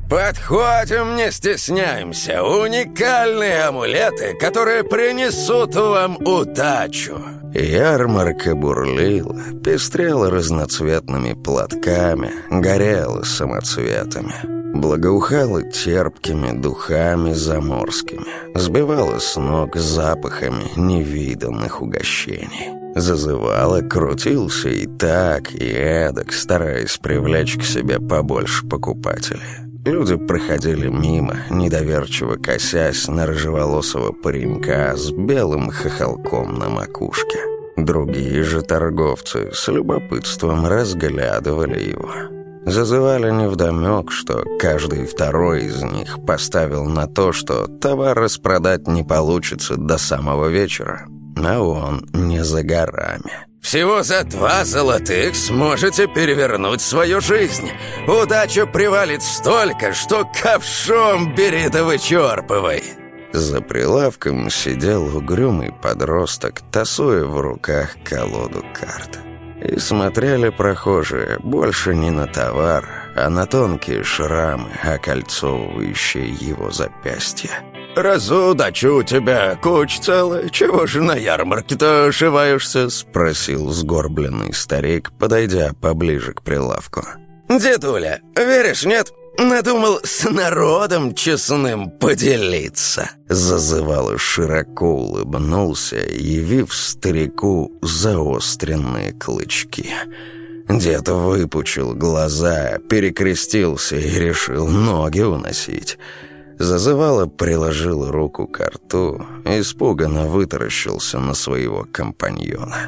Подходим, не стесняемся. Уникальные амулеты, которые принесут вам удачу. Ярмарка бурлила, пестрела разноцветными платками, горела самоцветами, благоухала терпкими духами заморскими, сбивала с ног запахами невиданных угощений. Зазывала, крутился и так, и эдак, стараясь привлечь к себе побольше покупателей. Люди проходили мимо, недоверчиво косясь на рыжеволосого паренька с белым хохолком на макушке. Другие же торговцы с любопытством разглядывали его. Зазывали невдомек, что каждый второй из них поставил на то, что товар распродать не получится до самого вечера, а он не за горами. Всего за 2 золотых сможете перевернуть свою жизнь. Удача привалит столько, что ковшом бери да вычерпывай. За прилавком сидел угрюмый подросток, тасуя в руках колоду карт. И смотрели прохожие больше не на товар, а на тонкие шрамы, окольцовывающие его запястья. «Разудачу у тебя куча целая, чего же на ярмарке-то ошиваешься?» — спросил сгорбленный старик, подойдя поближе к прилавку. «Дедуля, веришь, нет? Надумал с народом честным поделиться!» Зазывало широко улыбнулся, явив старику заостренные клычки. Дед выпучил глаза, перекрестился и решил ноги уносить. Зазывало приложил руку к рту, испуганно вытаращился на своего компаньона.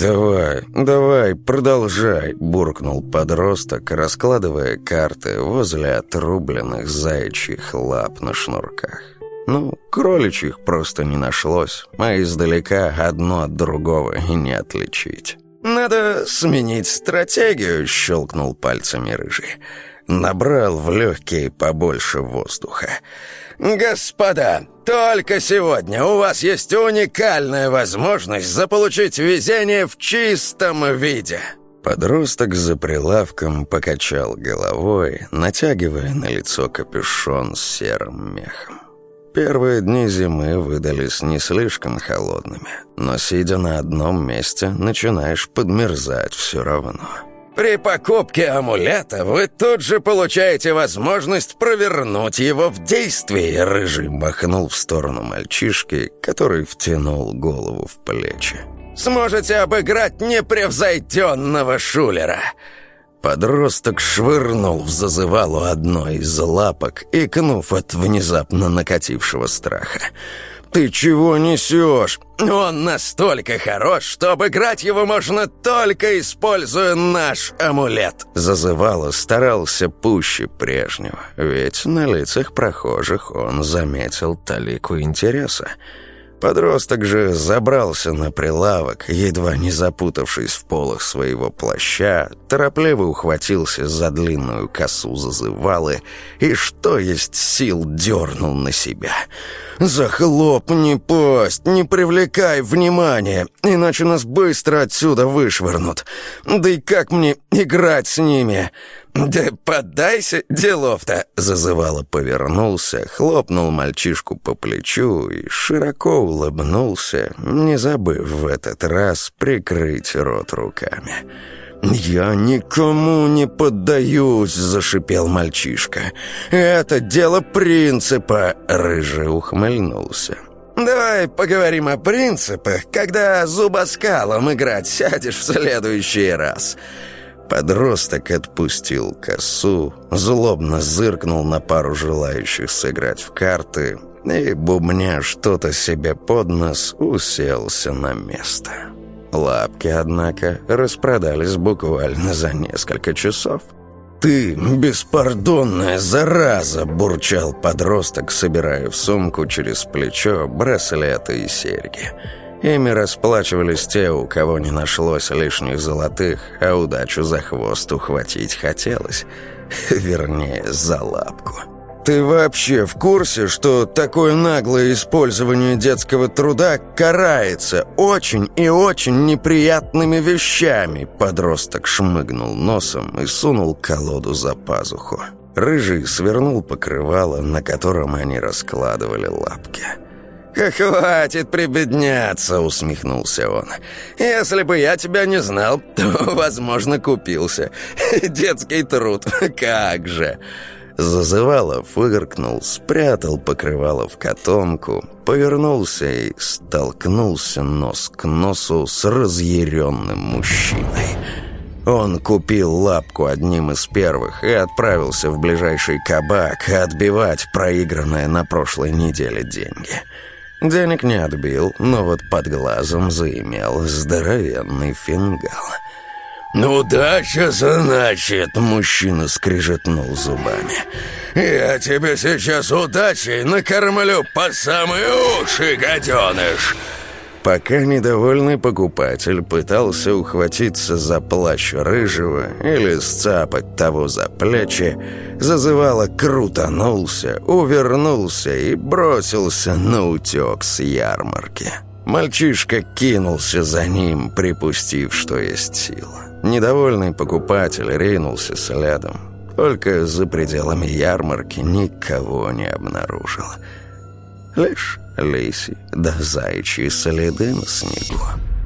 «Давай, продолжай», — буркнул подросток, раскладывая карты возле отрубленных заячьих лап на шнурках. Кроличьих просто не нашлось, а издалека одно от другого и не отличить. «Надо сменить стратегию», — щелкнул пальцами рыжий. Набрал в легкие побольше воздуха. «Господа, только сегодня у вас есть уникальная возможность заполучить везение в чистом виде». Подросток за прилавком покачал головой, натягивая на лицо капюшон с серым мехом. Первые дни зимы выдались не слишком холодными, но, сидя на одном месте, начинаешь подмерзать все равно. При покупке амулета вы тут же получаете возможность провернуть его в действии. Рыжий махнул в сторону мальчишки, который втянул голову в плечи. Сможете обыграть непревзойденного шулера. Подросток швырнул в зазывалу одной из лапок, икнув от внезапно накатившего страха. «Ты чего несешь? Он настолько хорош, что обыграть его можно только используя наш амулет!» Зазывало старался пуще прежнего, ведь на лицах прохожих он заметил талику интереса. Подросток же забрался на прилавок, едва не запутавшись в полах своего плаща, торопливо ухватился за длинную косу зазывалы и, что есть сил, дернул на себя. «Захлопни пасть, не привлекай внимания, иначе нас быстро отсюда вышвырнут. Да и как мне играть с ними?» «Да поддайся, делов-то!» Зазывало повернулся, хлопнул мальчишку по плечу и широко улыбнулся, не забыв в этот раз прикрыть рот руками. «Я никому не поддаюсь!» — зашипел мальчишка. «Это дело принципа!» — рыжий ухмыльнулся. «Давай поговорим о принципах, когда зубоскалом играть сядешь в следующий раз!» Подросток отпустил косу, злобно зыркнул на пару желающих сыграть в карты и, бубня что-то себе под нос, уселся на место. Лапки, однако, распродались буквально за несколько часов. «Ты беспардонная зараза!» — бурчал подросток, собирая в сумку через плечо браслеты и серьги. Ими расплачивались те, у кого не нашлось лишних золотых, а удачу за хвост ухватить хотелось. Вернее, за лапку. «Ты вообще в курсе, что такое наглое использование детского труда карается очень и очень неприятными вещами?» Подросток шмыгнул носом и сунул колоду за пазуху. Рыжий свернул покрывало, на котором они раскладывали лапки. «Хватит прибедняться», — усмехнулся он. «Если бы я тебя не знал, то, возможно, купился. Детский труд, как же!» Зазывало фыркнул, спрятал покрывало в котомку, повернулся и столкнулся нос к носу с разъяренным мужчиной. Он купил лапку одним из первых и отправился в ближайший кабак отбивать проигранное на прошлой неделе деньги. Денег не отбил, но вот под глазом заимел здоровенный фингал. «Удача, значит!» — мужчина скрежетнул зубами. «Я тебе сейчас удачей накормлю по самые уши, гаденыш!» Пока недовольный покупатель пытался ухватиться за плащ Рыжего или сцапать того за плечи, зазывало крутанулся, увернулся и бросился наутек с ярмарки. Мальчишка кинулся за ним, припустив, что есть сила. Недовольный покупатель ринулся следом, только за пределами ярмарки никого не обнаружил. Лишь лиси да заячьи следы на снегу.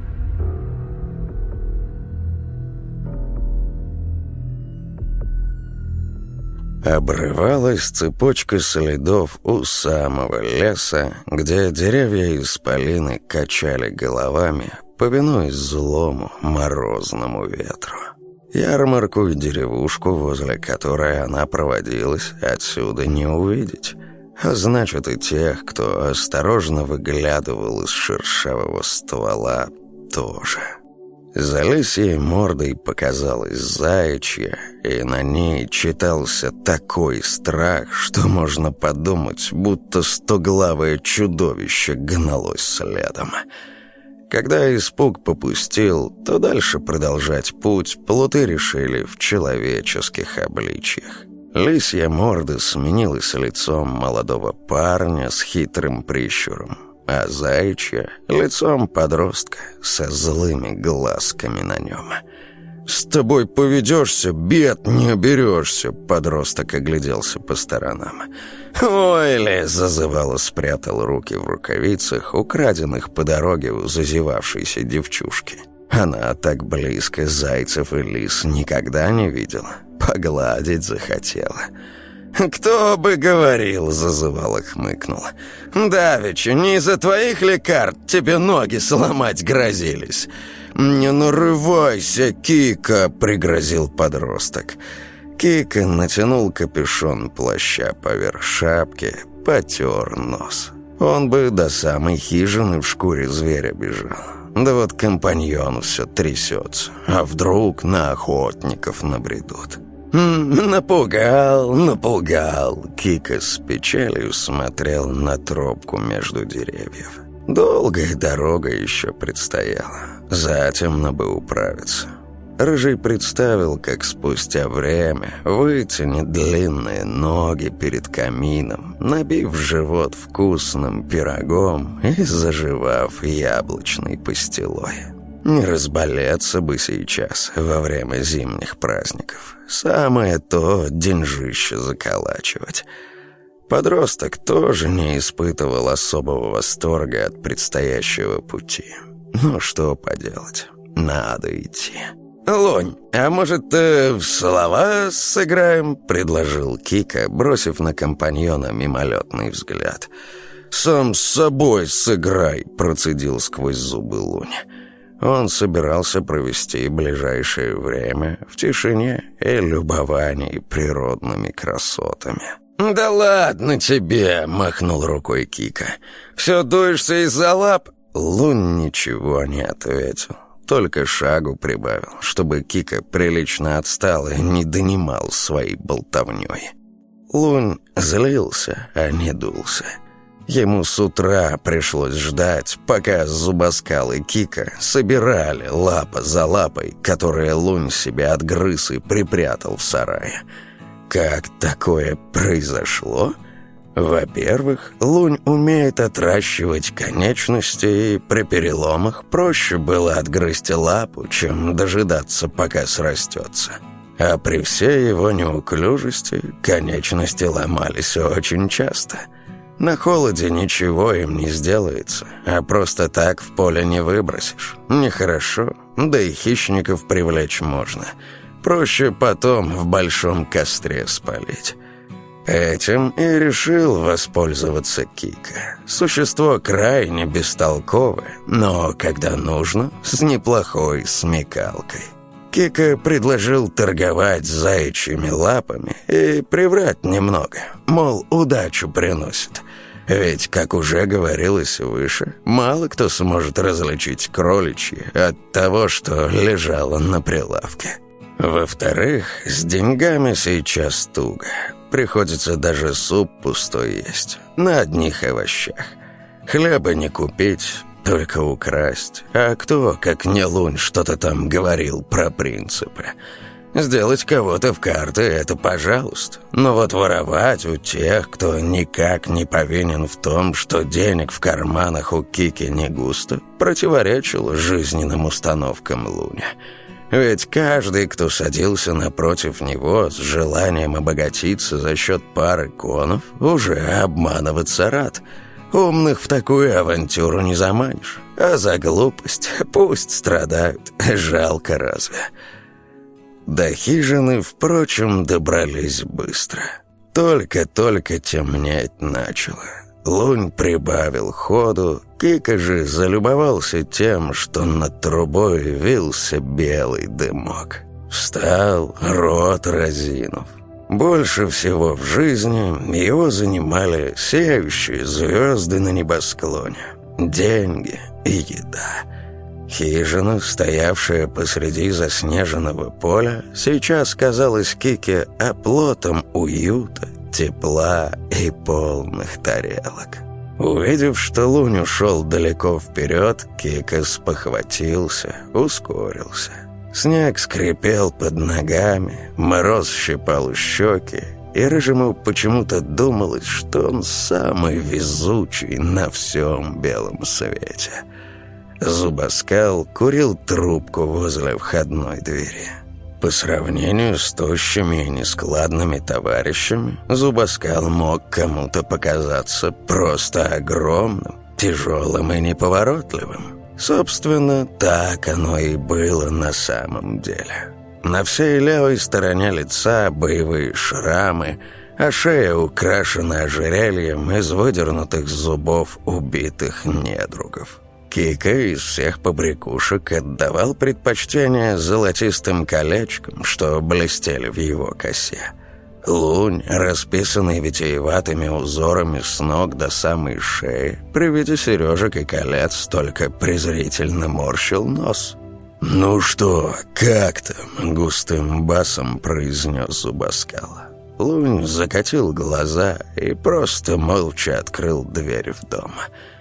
Обрывалась цепочка следов у самого леса, где деревья исполины качали головами, повинуясь злому морозному ветру. Ярмарку и деревушку, возле которой она проводилась, отсюда не увидеть. А значит, и тех, кто осторожно выглядывал из шершавого ствола, тоже. За лисьей мордой показалась заячья, и на ней читался такой страх, что можно подумать, будто стоглавое чудовище гналось следом. Когда испуг попустил, то дальше продолжать путь плуты решили в человеческих обличьях. Лисья морда сменилась лицом молодого парня с хитрым прищуром, а заячья — лицом подростка со злыми глазками на нем. «С тобой поведешься, бед не оберешься», — подросток огляделся по сторонам. «Ой ли!» — зазывало, спрятал руки в рукавицах, украденных по дороге у зазевавшейся девчушки. Она так близко зайцев и лис никогда не видела. Погладить захотела. «Кто бы говорил!» — зазывало, хмыкнула. «Давеча, не из-за твоих ли карт тебе ноги сломать грозились?» «Не нарывайся, Кика!» — пригрозил подросток. Кика натянул капюшон плаща поверх шапки, потер нос. Он бы до самой хижины в шкуре зверя бежал. Да вот компаньон все трясется, а вдруг на охотников набредут. «Напугал!» Кика с печалью смотрел на тропку между деревьев. Долгая дорога еще предстояла. Затемно бы управиться. Рыжий представил, как спустя время вытянет длинные ноги перед камином, набив живот вкусным пирогом и заживав яблочной пастилой. Не разболеться бы сейчас во время зимних праздников. Самое то деньжище заколачивать. Подросток тоже не испытывал особого восторга от предстоящего пути. Ну что поделать, надо идти. «Лунь, а может, в слова сыграем?» — предложил Кика, бросив на компаньона мимолетный взгляд. «Сам с собой сыграй», — процедил сквозь зубы Лунь. Он собирался провести ближайшее время в тишине и любовании природными красотами. «Да ладно тебе!» — махнул рукой Кика. «Все дуешься из-за лап?» Лунь ничего не ответил, только шагу прибавил, чтобы Кика прилично отстал и не донимал своей болтовней. Лунь злился, а не дулся. Ему с утра пришлось ждать, пока Зубоскал и Кика собирали лапа за лапой, которые Лунь себе отгрыз и припрятал в сарае. Как такое произошло? Во-первых, Лунь умеет отращивать конечности, и при переломах проще было отгрызть лапу, чем дожидаться, пока срастется. а при всей его неуклюжести конечности ломались очень часто. На холоде ничего им не сделается, а просто так в поле не выбросишь. Нехорошо, да и хищников привлечь можно. Проще потом в большом костре спалить. Этим и решил воспользоваться Кика. Существо крайне бестолковое, но, когда нужно, с неплохой смекалкой. Кика предложил торговать заячьими лапами и приврать немного, мол, удачу приносит. Ведь, как уже говорилось выше, мало кто сможет различить кроличье от того, что лежало на прилавке. Во-вторых, с деньгами сейчас туго. Приходится даже суп пустой есть, на одних овощах. Хлеба не купить, только украсть. А кто, как не Лунь, что-то там говорил про принципы? Сделать кого-то в карты — это пожалуйста. Но вот воровать у тех, кто никак не повинен в том, что денег в карманах у Кики не густо, противоречило жизненным установкам Луня. Ведь каждый, кто садился напротив него с желанием обогатиться за счет пары конов, уже обманываться рад. Умных в такую авантюру не заманишь, а за глупость пусть страдают, жалко разве. До хижины, впрочем, добрались быстро. Только-только темнеть начало. Лунь прибавил ходу, Кика же залюбовался тем, что над трубой вился белый дымок. Встал, рот разинув. Больше всего в жизни его занимали сияющие звезды на небосклоне, деньги и еда. Хижина, стоявшая посреди заснеженного поля, сейчас казалась Кике оплотом уюта, тепла и полных тарелок. Увидев, что Лунь ушел далеко вперед, Кика спохватился, ускорился. Снег скрипел под ногами, мороз щипал щеки, и Рыжему почему-то думалось, что он самый везучий на всем белом свете. Зубоскал курил трубку возле входной двери. По сравнению с тощими и нескладными товарищами, Зубоскал мог кому-то показаться просто огромным, тяжелым и неповоротливым. Собственно, так оно и было на самом деле. На всей левой стороне лица боевые шрамы, а шея украшена ожерельем из выдернутых зубов убитых недругов. Кика из всех побрякушек отдавал предпочтение золотистым колечкам, что блестели в его косе. Лунь, расписанный витиеватыми узорами с ног до самой шеи, при виде сережек и колец только презрительно морщил нос. «Ну что, как там?» — густым басом произнес Зубоскал. Лунь закатил глаза и просто молча открыл дверь в дом.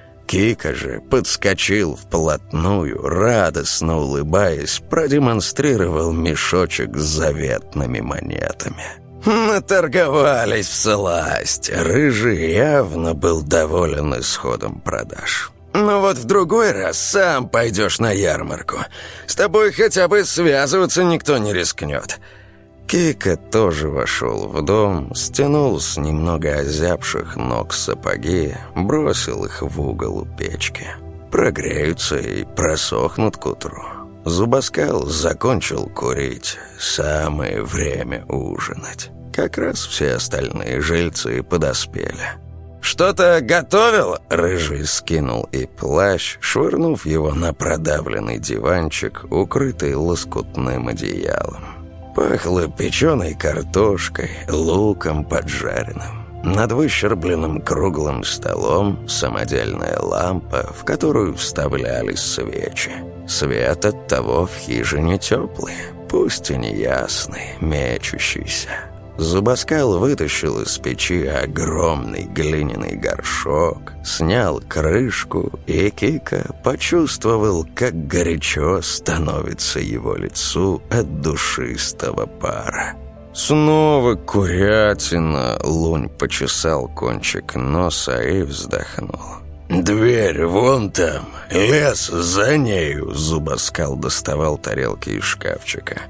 Кика же подскочил вплотную, радостно улыбаясь, продемонстрировал мешочек с заветными монетами. Наторговались всласть. Рыжий явно был доволен исходом продаж. «Ну вот в другой раз сам пойдешь на ярмарку. С тобой хотя бы связываться никто не рискнет». Кика тоже вошел в дом, стянул с немного озябших ног сапоги, бросил их в угол у печки. Прогреются и просохнут к утру. Зубоскал закончил курить. Самое время ужинать. Как раз все остальные жильцы подоспели. «Что-то готовил?» Рыжий скинул и плащ, швырнув его на продавленный диванчик, укрытый лоскутным одеялом. Пахло печеной картошкой, луком поджаренным. Над выщербленным круглым столом самодельная лампа, в которую вставлялись свечи. Свет оттого в хижине теплый, пусть и неясный, мечущийся. Зубоскал вытащил из печи огромный глиняный горшок, снял крышку, и Кика почувствовал, как горячо становится его лицу от душистого пара. «Снова курятина!» — Лунь почесал кончик носа и вздохнул. «Дверь вон там, лес за нею!» — Зубоскал доставал тарелки из шкафчика.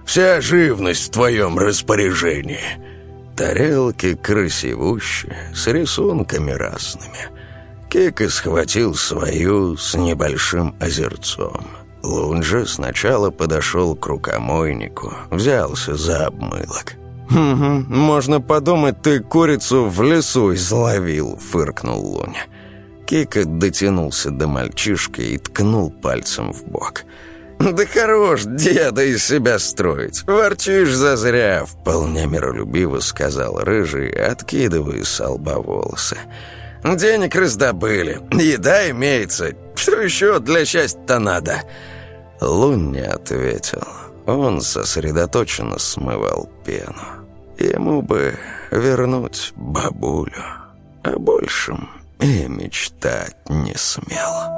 Вся живность в твоем распоряжении». Тарелки красивущие, с рисунками разными. Кика схватил свою с небольшим озерцом. Лунь же сначала подошел к рукомойнику, взялся за обмылок. «Угу, можно подумать, ты курицу в лесу изловил», — фыркнул Лунь. Кика дотянулся до мальчишки и ткнул пальцем в бок. «Да хорош деда из себя строить, ворчишь зазря», — вполне миролюбиво сказал Рыжий, откидывая со лба волосы. «Денег раздобыли, еда имеется, что еще для счастья-то надо?» Лунь не ответил, он сосредоточенно смывал пену. Ему бы вернуть бабулю, о большем и мечтать не смел.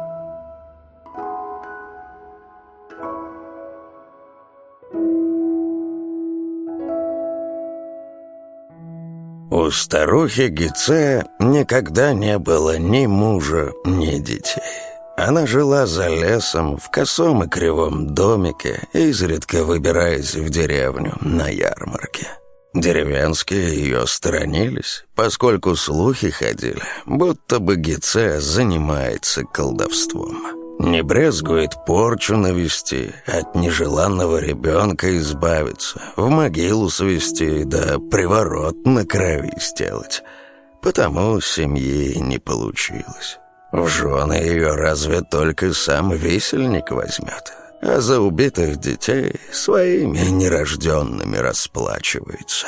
У старухи Гице никогда не было ни мужа, ни детей. Она жила за лесом, в косом и кривом домике, изредка выбираясь в деревню на ярмарке. Деревенские ее сторонились, поскольку слухи ходили, будто бы Гице занимается колдовством. Не брезгует порчу навести, от нежеланного ребенка избавиться, в могилу свести, да приворот на крови сделать. Потому семьи не получилось. В жены ее разве только сам висельник возьмет, а за убитых детей своими нерожденными расплачивается.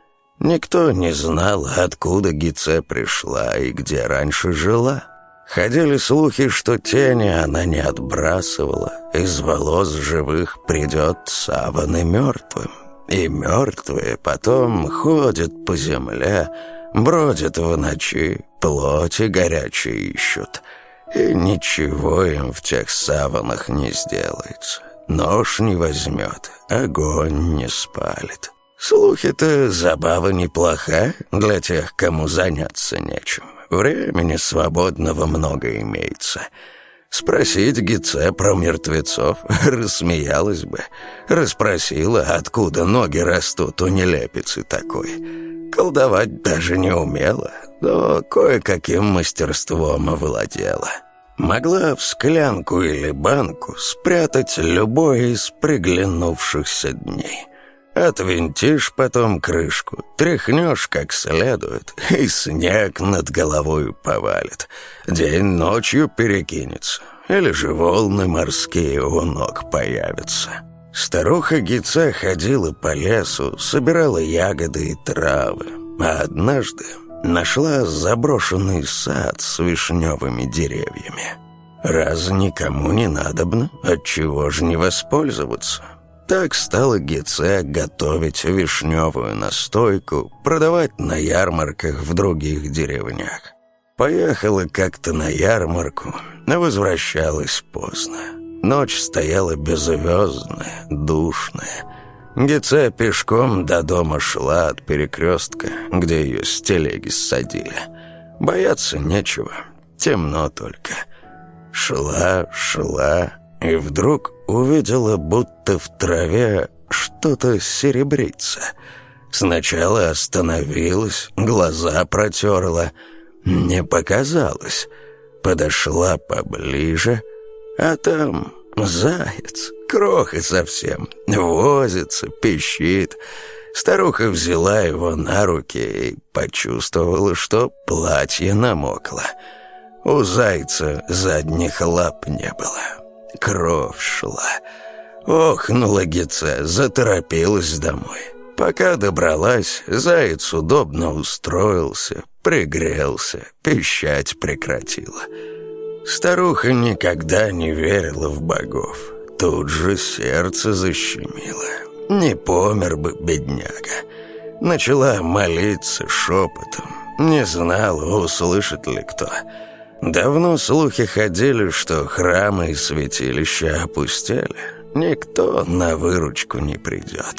Никто не знал, откуда Гице пришла и где раньше жила. Ходили слухи, что тени она не отбрасывала, из волос живых придет саван и мертвым. И мертвые потом ходят по земле, бродят в ночи, плоти горячие ищут. И ничего им в тех саванах не сделается. Нож не возьмет, огонь не спалит. Слухи-то забава неплоха для тех, кому заняться нечем. Времени свободного много имеется. Спросить Гице про мертвецов рассмеялась бы. Расспросила, откуда ноги растут у нелепицы такой. Колдовать даже не умела, но кое-каким мастерством овладела. Могла в склянку или банку спрятать любой из приглянувшихся дней. Отвинтишь потом крышку, тряхнешь как следует, и снег над головой повалит. День ночью перекинется, или же волны морские у ног появятся. Старуха Гице ходила по лесу, собирала ягоды и травы, а однажды нашла заброшенный сад с вишневыми деревьями. Раз никому не надобно, отчего же не воспользоваться? Так стала Гице готовить вишневую настойку, продавать на ярмарках в других деревнях. Поехала как-то на ярмарку, но возвращалась поздно. Ночь стояла беззвездная, душная. Гице пешком до дома шла от перекрестка, где ее с телеги ссадили. Бояться нечего, темно только. Шла, и вдруг увидела, будто в траве что-то серебрится. Сначала остановилась, глаза протерла. Не показалось. Подошла поближе, а там заяц, кроха совсем, возится, пищит. Старуха взяла его на руки и почувствовала, что платье намокло. У зайца задних лап не было. Кровь шла. Охнула Гице, заторопилась домой. Пока добралась, заяц удобно устроился, пригрелся, пищать прекратила. Старуха никогда не верила в богов. Тут же сердце защемило. Не помер бы бедняга. Начала молиться шепотом. Не знала, услышит ли кто. Давно слухи ходили, что храмы и святилища опустели. Никто на выручку не придет.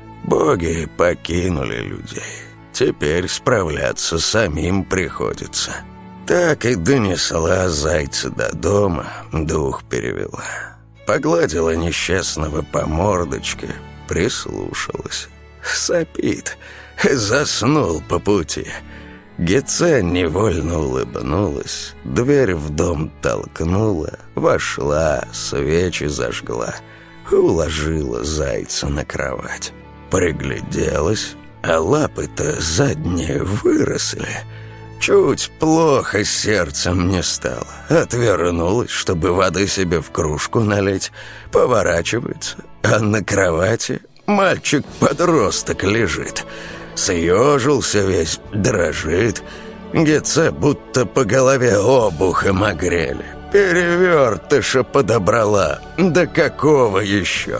Боги покинули людей. Теперь справляться самим приходится. Так и донесла зайца до дома, дух перевела. Погладила несчастного по мордочке, прислушалась. Сопит. Заснул по пути. Геце невольно улыбнулась, дверь в дом толкнула, вошла, свечи зажгла, уложила зайца на кровать. Пригляделась, а лапы-то задние выросли. Чуть плохо сердцем не стало. Отвернулась, чтобы воды себе в кружку налить. Поворачивается, а на кровати мальчик-подросток лежит. Съежился весь, дрожит. Геце будто по голове обухом огрели. Перевертыша подобрала. Да какого еще?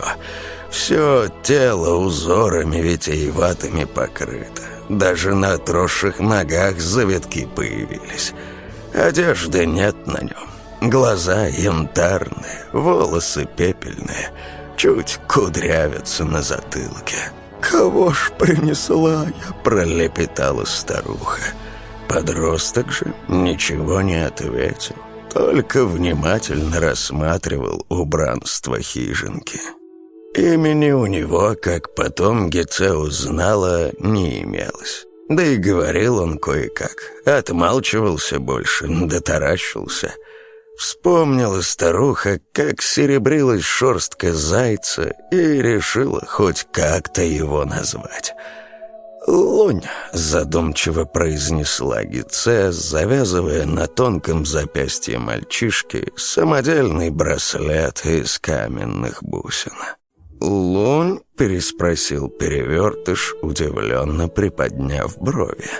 Все тело узорами витиеватыми покрыто. Даже на отросших ногах завитки появились. Одежды нет на нем. Глаза янтарные, волосы пепельные. Чуть кудрявятся на затылке. «Кого ж принесла я?» — пролепетала старуха. Подросток же ничего не ответил, только внимательно рассматривал убранство хижинки. Имени у него, как потом Геце узнала, не имелось. Да и говорил он кое-как, отмалчивался больше, дотаращился. Вспомнила старуха, как серебрилась шерстка зайца, и решила хоть как-то его назвать. «Лунь», — задумчиво произнесла Геце, завязывая на тонком запястье мальчишки самодельный браслет из каменных бусин. «Лунь?» — переспросил перевертыш, удивленно приподняв брови.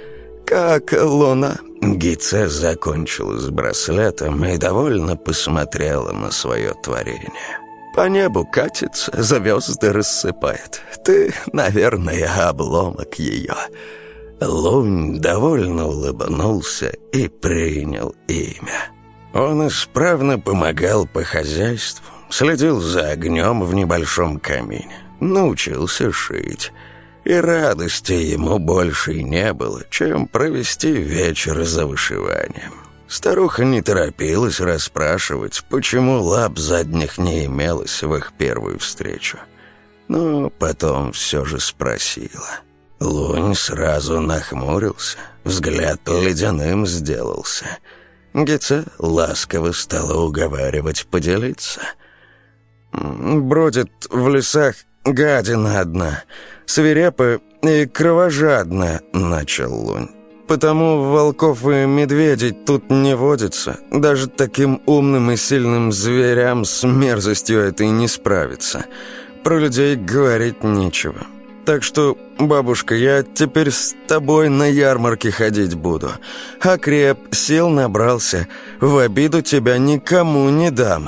«Как луна?» Геце закончила с браслетом и довольно посмотрела на свое творение. «По небу катится, звезды рассыпает. Ты, наверное, обломок ее». Лунь довольно улыбнулся и принял имя. Он исправно помогал по хозяйству, следил за огнем в небольшом камине, научился шить. И радости ему больше и не было, чем провести вечер за вышиванием. Старуха не торопилась расспрашивать, почему лап задних не имелось в их первую встречу. Но потом все же спросила. Лунь сразу нахмурился, взгляд ледяным сделался. Геце ласково стала уговаривать поделиться. «Бродит в лесах гадина одна, свирепая и кровожадная», — начал Лунь. «Потому волков и медведей тут не водится. Даже таким умным и сильным зверям с мерзостью этой не справиться. Про людей говорить нечего. Так что, бабушка, я теперь с тобой на ярмарке ходить буду. Окреп, сил набрался, в обиду тебя никому не дам».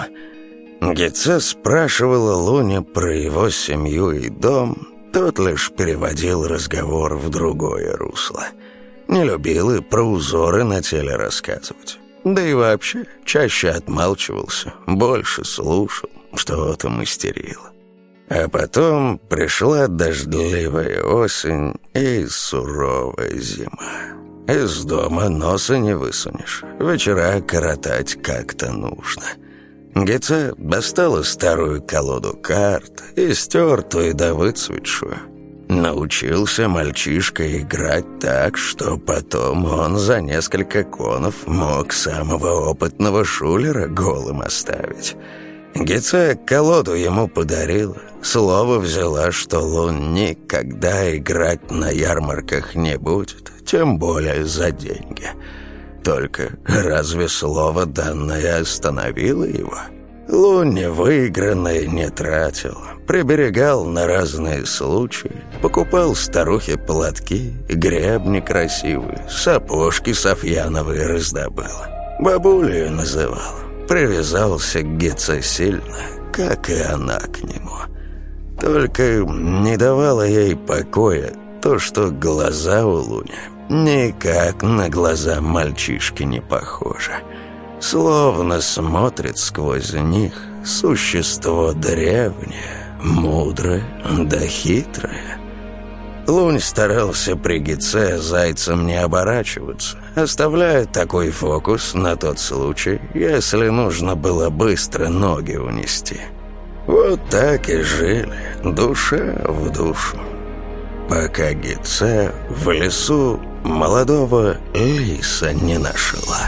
Геце спрашивала Луня про его семью и дом. Тот лишь переводил разговор в другое русло. Не любил и про узоры на теле рассказывать. Да и вообще чаще отмалчивался, больше слушал, что-то мастерил. А потом пришла дождливая осень и суровая зима. Из дома носа не высунешь, вечера коротать как-то нужно. Геце достала старую колоду карт, истертую да выцветшую. Научился мальчишка играть так, что потом он за несколько конов мог самого опытного шулера голым оставить. Геце колоду ему подарила, слово взяла, что Лунь никогда играть на ярмарках не будет, тем более за деньги. Только разве слово данное остановило его? Лунь выигранное не тратил, приберегал на разные случаи, покупал старухе платки, гребни красивые, сапожки софьяновые раздобыл. Бабулю называл, привязался к Геце сильно, как и она к нему. Только не давало ей покоя то, что глаза у Луня никак на глаза мальчишки не похожи. Словно смотрит сквозь них существо древнее, мудрое да хитрое. Лунь старался при Геце зайцем не оборачиваться, оставляя такой фокус на тот случай, если нужно было быстро ноги унести. Вот так и жили, душа в душу. Пока Гице в лесу молодого лиса не нашла.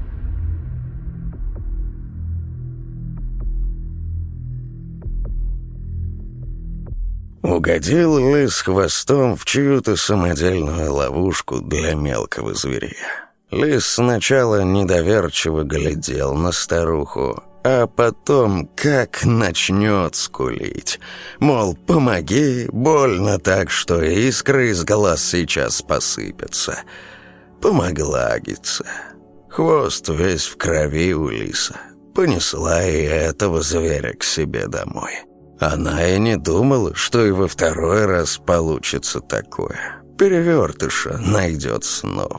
Угодил лис хвостом в чью-то самодельную ловушку для мелкого зверя. Лис сначала недоверчиво глядел на старуху, а потом как начнет скулить. Мол, помоги, больно так, что искры из глаз сейчас посыпятся. Помогла Гице. Хвост весь в крови у лиса. Понесла и этого зверя к себе домой. Она и не думала, что и во второй раз получится такое. Перевертыша найдет снова.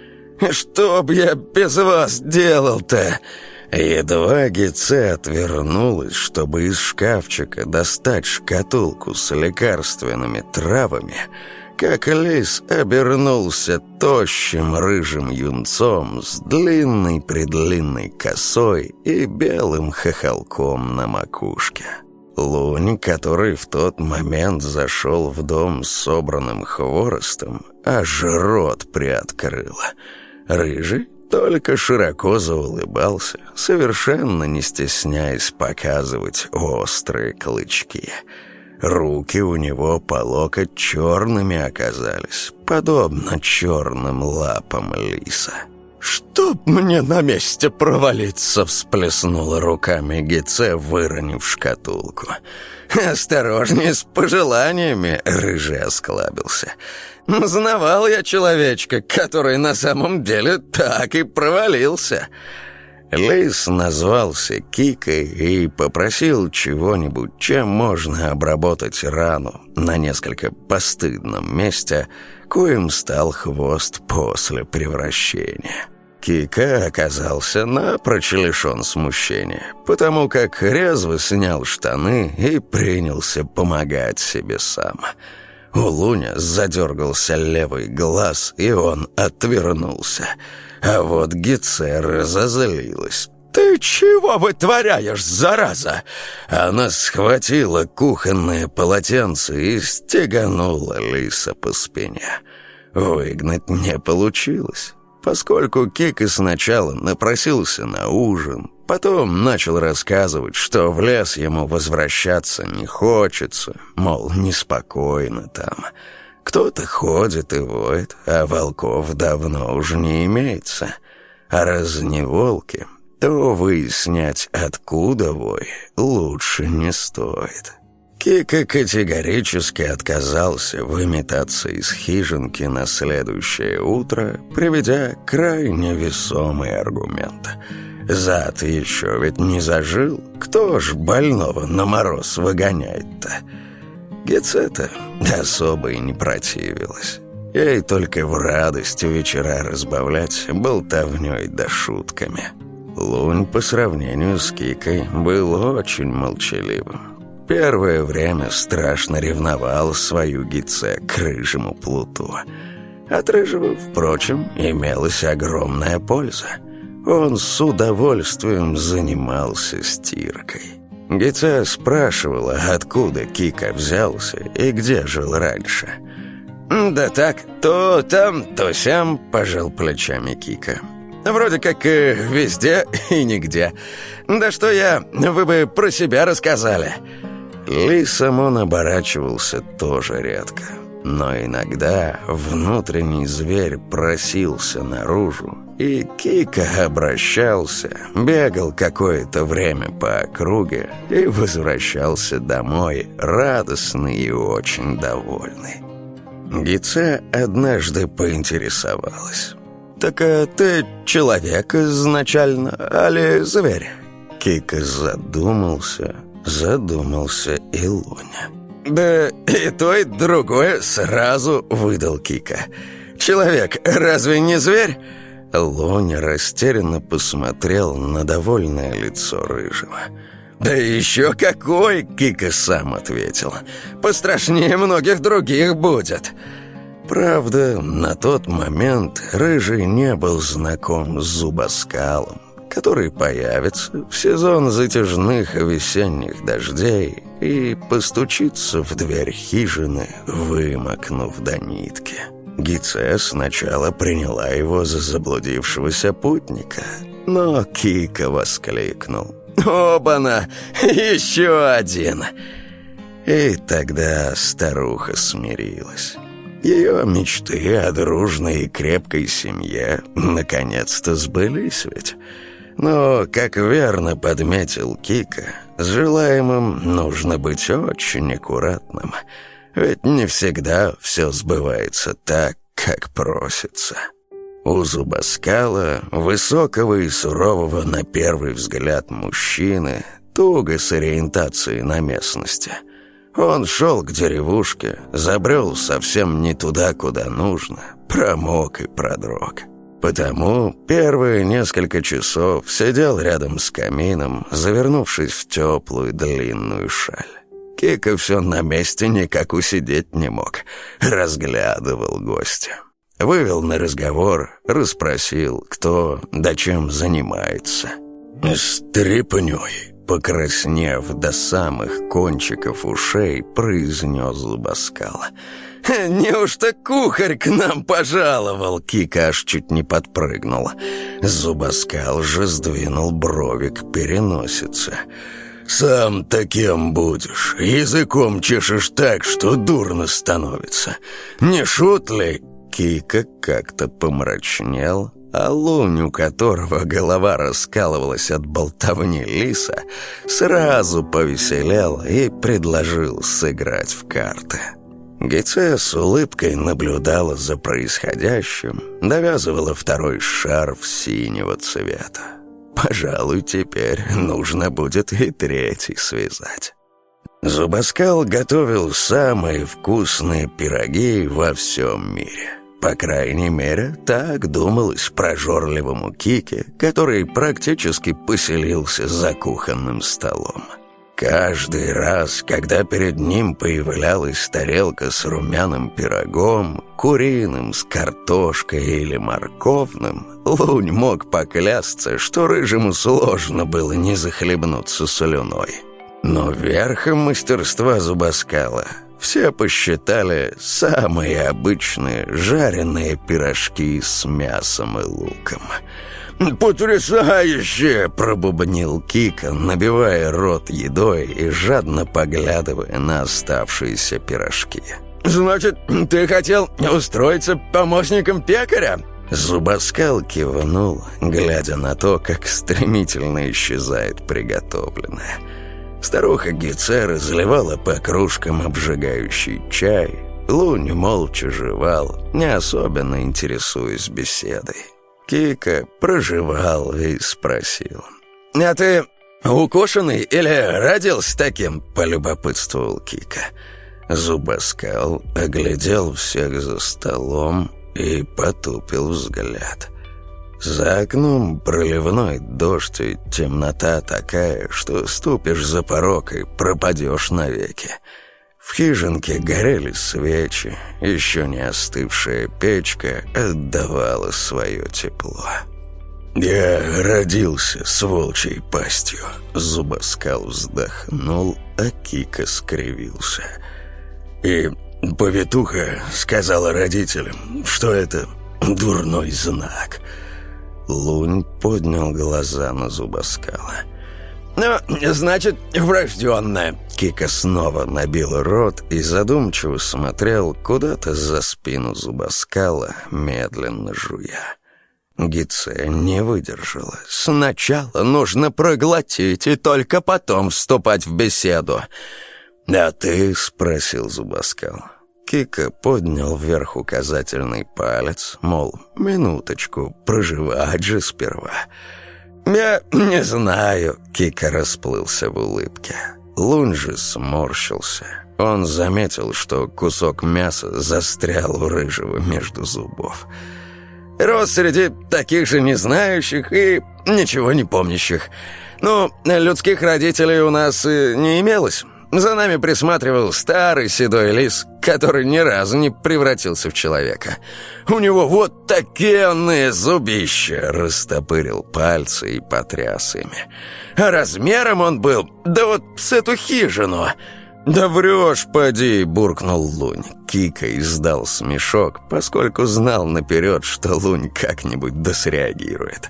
«Что б я без вас делал-то?» Едва Гице отвернулась, чтобы из шкафчика достать шкатулку с лекарственными травами, как лис обернулся тощим рыжим юнцом с длинной-предлинной косой и белым хохолком на макушке. Лунь, который в тот момент зашел в дом с собранным хворостом, аж рот приоткрыл. Рыжий только широко заулыбался, совершенно не стесняясь показывать острые клычки. Руки у него по локоть черными оказались, подобно черным лапам лиса. «Чтоб мне на месте провалиться!» — всплеснула руками Гице, выронив шкатулку. «Осторожней с пожеланиями!» — рыжий осклабился. «Знавал я человечка, который на самом деле так и провалился!» Лис назвался Кикой и попросил чего-нибудь, чем можно обработать рану на несколько постыдном месте, коим стал хвост после превращения. Кика оказался напрочь лишен смущения, потому как резво снял штаны и принялся помогать себе сам. У Луня задергался левый глаз, и он отвернулся. А вот Гице разозлилась. «Ты чего вытворяешь, зараза?» Она схватила кухонное полотенце и стеганула лиса по спине. Выгнать не получилось, поскольку Кика сначала напросился на ужин, потом начал рассказывать, что в лес ему возвращаться не хочется, мол, неспокойно там. Кто-то ходит и воет, а волков давно уже не имеется. А раз не волки, то выяснять, откуда вой, лучше не стоит. Кика категорически отказался выметаться из хижинки на следующее утро, приведя крайне весомый аргумент. Зад еще ведь не зажил, кто ж больного на мороз выгоняет-то? Гице-то особо и не противилась. Ей только в радость вечера разбавлять болтовнёй да шутками. Лунь по сравнению с Кикой был очень молчаливым. Первое время страшно ревновал свою Гице к рыжему плуту. От рыжего, впрочем, имелась огромная польза. Он с удовольствием занимался стиркой. Гице спрашивала, откуда Кика взялся и где жил раньше. «Да так, то там, то сям», — пожал плечами Кика. «Вроде как везде и нигде. Да что вы бы про себя рассказали». Лисом он оборачивался тоже редко. Но иногда внутренний зверь просился наружу, и Кика обращался, бегал какое-то время по округе и возвращался домой радостный и очень довольный. Гице однажды поинтересовалась: «Так ты человек изначально, али зверь?» Кика задумался и Луня. «Да и то, и другое сразу», — выдал Кика. «Человек разве не зверь?» Луня растерянно посмотрел на довольное лицо рыжего. «Да еще какой!» — Кика сам ответил. «Пострашнее многих других будет». Правда, на тот момент рыжий не был знаком с зубоскалом, который появится в сезон затяжных весенних дождей и постучится в дверь хижины, вымокнув до нитки. Гицея сначала приняла его за заблудившегося путника, но Кика воскликнул: «Оба-на! Еще один!» И тогда старуха смирилась. Ее мечты о дружной и крепкой семье наконец-то сбылись ведь. Но, как верно подметил Кика, с желаемым нужно быть очень аккуратным. Ведь не всегда все сбывается так, как просится. У зубоскала, высокого и сурового на первый взгляд мужчины, туго с ориентацией на местности. Он шел к деревушке, забрел совсем не туда, куда нужно, промок и продрог. Потому первые несколько часов сидел рядом с камином, завернувшись в теплую длинную шаль. Кика все на месте никак усидеть не мог, разглядывал гостя. Вывел на разговор, расспросил, кто да чем занимается. «Стряпнёй», покраснев до самых кончиков ушей, произнес зубоскал. «Неужто кухарь к нам пожаловал?» Кика аж чуть не подпрыгнул. Зубоскал же сдвинул брови к переносице. «Сам таким будешь. Языком чешешь так, что дурно становится. Не шут ли?» Кика как-то помрачнел, а Лунь, у которого голова раскалывалась от болтовни лиса, сразу повеселел и предложил сыграть в карты. Гицея с улыбкой наблюдала за происходящим, довязывала второй шарф синего цвета. Пожалуй, теперь нужно будет и третий связать. Зубоскал готовил самые вкусные пироги во всем мире. По крайней мере, так думалось прожорливому Кике, который практически поселился за кухонным столом. Каждый раз, когда перед ним появлялась тарелка с румяным пирогом, куриным, с картошкой или морковным, Лунь мог поклясться, что рыжему сложно было не захлебнуться слюной. Но верхом мастерства зубоскала все посчитали самые обычные жареные пирожки с мясом и луком. «Потрясающе!» — пробубнил Кика, набивая рот едой и жадно поглядывая на оставшиеся пирожки. «Значит, ты хотел устроиться помощником пекаря?» Зубоскал кивнул, глядя на то, как стремительно исчезает приготовленное. Старуха Гицея разливала по кружкам обжигающий чай. Лунь молча жевал, не особенно интересуясь беседой. Кика прожевал и спросил: «А ты укушенный или родился таким?» — полюбопытствовал Кика. Зубоскал оглядел всех за столом и потупил взгляд. За окном проливной дождь и темнота такая, что ступишь за порог и пропадешь навеки. В хижинке горели свечи, еще не остывшая печка отдавала свое тепло. «Я родился с волчьей пастью», — Зубоскал вздохнул, а Кика скривился. «И повитуха сказала родителям, что это дурной знак». Лунь поднял глаза на Зубоскала. «Ну, значит, врожденная». Кика снова набил рот и задумчиво смотрел куда-то за спину Зубоскала, медленно жуя. Гицея не выдержала. «Сначала нужно проглотить и только потом вступать в беседу». «А ты?» — спросил Зубоскал. Кика поднял вверх указательный палец, мол, минуточку, проживать же сперва. «Я не знаю», — Кика расплылся в улыбке. Лунь же сморщился. Он заметил, что кусок мяса застрял у рыжего между зубов. «Рос среди таких же незнающих и ничего не помнящих. Ну, людских родителей у нас не имелось. За нами присматривал старый седой лис, который ни разу не превратился в человека. У него вот такие зубища!» Растопырил пальцы и потряс ими. «А размером он был, да вот с эту хижину!» «Да врешь, поди!» — буркнул Лунь. Кика издал смешок, поскольку знал наперед, что Лунь как-нибудь досреагирует.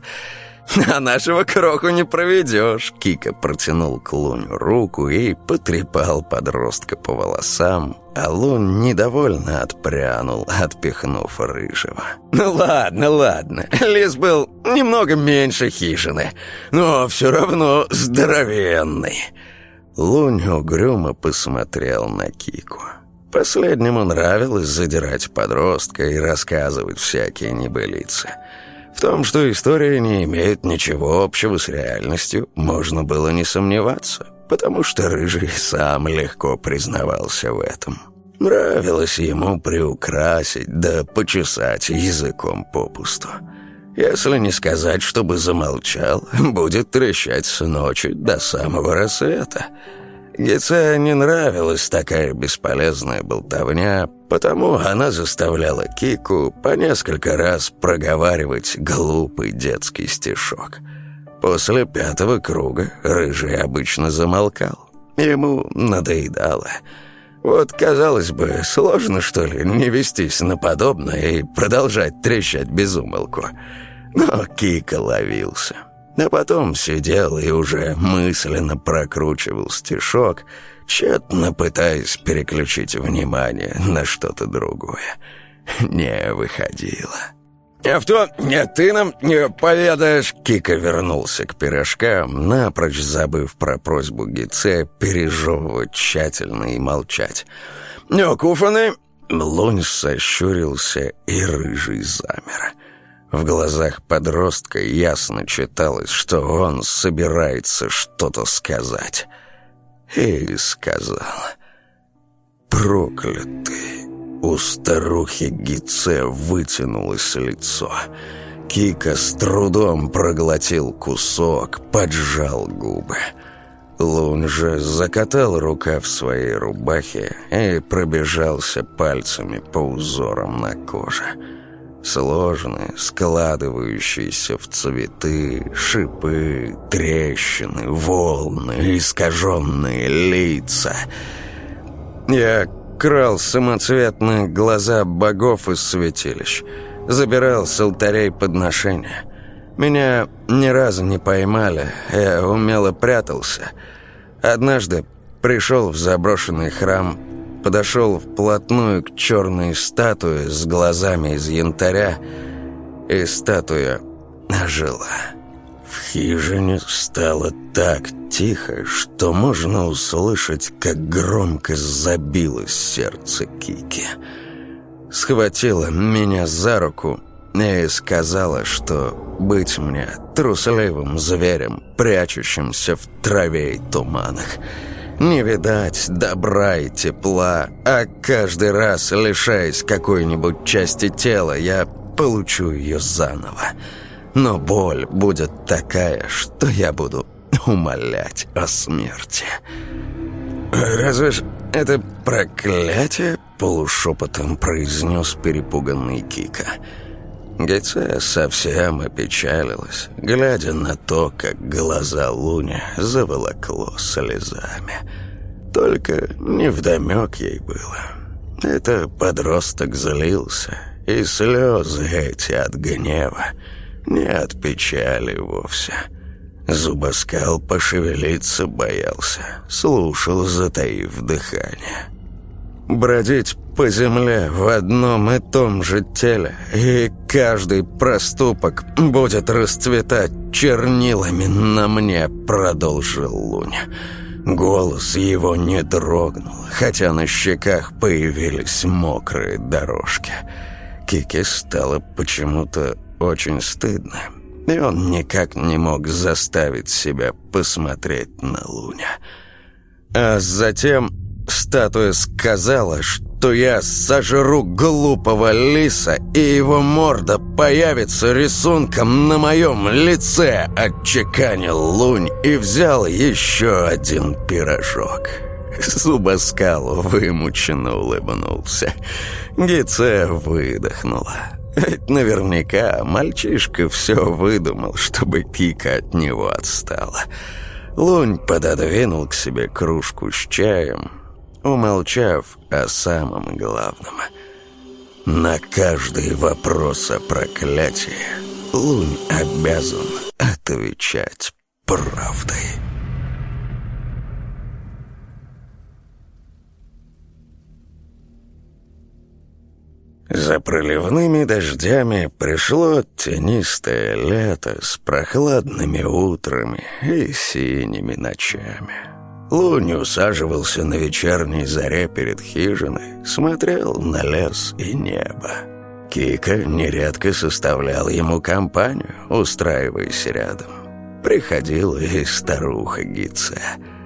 «А нашего кроху не проведешь!» Кика протянул к Луню руку и потрепал подростка по волосам, а Лунь недовольно отпрянул, отпихнув рыжего. «Ну ладно, лис был немного меньше хижины, но все равно здоровенный!» Лунь угрюмо посмотрел на Кику. Последнему нравилось задирать подростка и рассказывать всякие небылицы. В том, что история не имеет ничего общего с реальностью, можно было не сомневаться, потому что Рыжий сам легко признавался в этом. Нравилось ему приукрасить да почесать языком попусту. Если не сказать, чтобы замолчал, будет трещать с ночи до самого рассвета. Гице не нравилась такая бесполезная болтовня, потому она заставляла Кику по несколько раз проговаривать глупый детский стишок. После 5-го круга Рыжий обычно замолкал. Ему надоедало. Вот, казалось бы, сложно, что ли, не вестись на подобное и продолжать трещать без умолку. Но Кика ловился. А потом сидел и уже мысленно прокручивал стишок, тщетно пытаясь переключить внимание на что-то другое. Не выходило. «А что, ты нам не поведаешь?» Кика вернулся к пирожкам, напрочь забыв про просьбу Гице пережевывать тщательно и молчать. «Не куфаны?» Лунь сощурился, и Рыжий замер. В глазах подростка ясно читалось, что он собирается что-то сказать. И сказал: «Проклятый!» У старухи Гице вытянулось лицо. Кика с трудом проглотил кусок, поджал губы. Лунь же закатал рукав своей рубахи и пробежался пальцами по узорам на коже. Сложные, складывающиеся в цветы, шипы, трещины, волны, искаженные лица. Я крал самоцветные глаза богов из святилищ, забирал с алтарей подношения. Меня ни разу не поймали, я умело прятался. Однажды пришел в заброшенный храм, подошел вплотную к черной статуе с глазами из янтаря, и статуя ожила. В хижине стало так тихо, что можно услышать, как громко забилось сердце Кики. Схватила меня за руку и сказала, что быть мне трусливым зверем, прячущимся в траве и туманах. Не видать добра и тепла, а каждый раз, лишаясь какой-нибудь части тела, я получу ее заново. Но боль будет такая, что я буду умолять о смерти. «Разве ж это проклятие?» — полушепотом произнес перепуганный Кика. Гице совсем опечалилась, глядя на то, как глаза Луня заволокло слезами. Только невдомек ей было. Это подросток злился, и слезы эти от гнева, не от печали вовсе. Зубоскал пошевелиться боялся, слушал, затаив дыхание. Бродить по земле в одном и том же теле, и каждый проступок будет расцветать чернилами на мне, продолжил Лунь. Голос его не дрогнул, хотя на щеках появились мокрые дорожки. Кике стало почему-то очень стыдно, и он никак не мог заставить себя посмотреть на Луня. А затем статуя сказала, что я сожру глупого лиса, и его морда появится рисунком на моем лице, отчеканил Лунь и взял еще один пирожок. Зубоскал вымученно улыбнулся. Гице выдохнула. Ведь наверняка мальчишка все выдумал, чтобы Кика от него отстала. Лунь пододвинул к себе кружку с чаем, умолчав о самом главном. На каждый вопрос о проклятии Лунь обязан отвечать правдой. За проливными дождями пришло тенистое лето с прохладными утрами и синими ночами. Лунь усаживался на вечерней заре перед хижиной, смотрел на лес и небо. Кика нередко составлял ему компанию, устраиваясь рядом. Приходила и старуха Гице.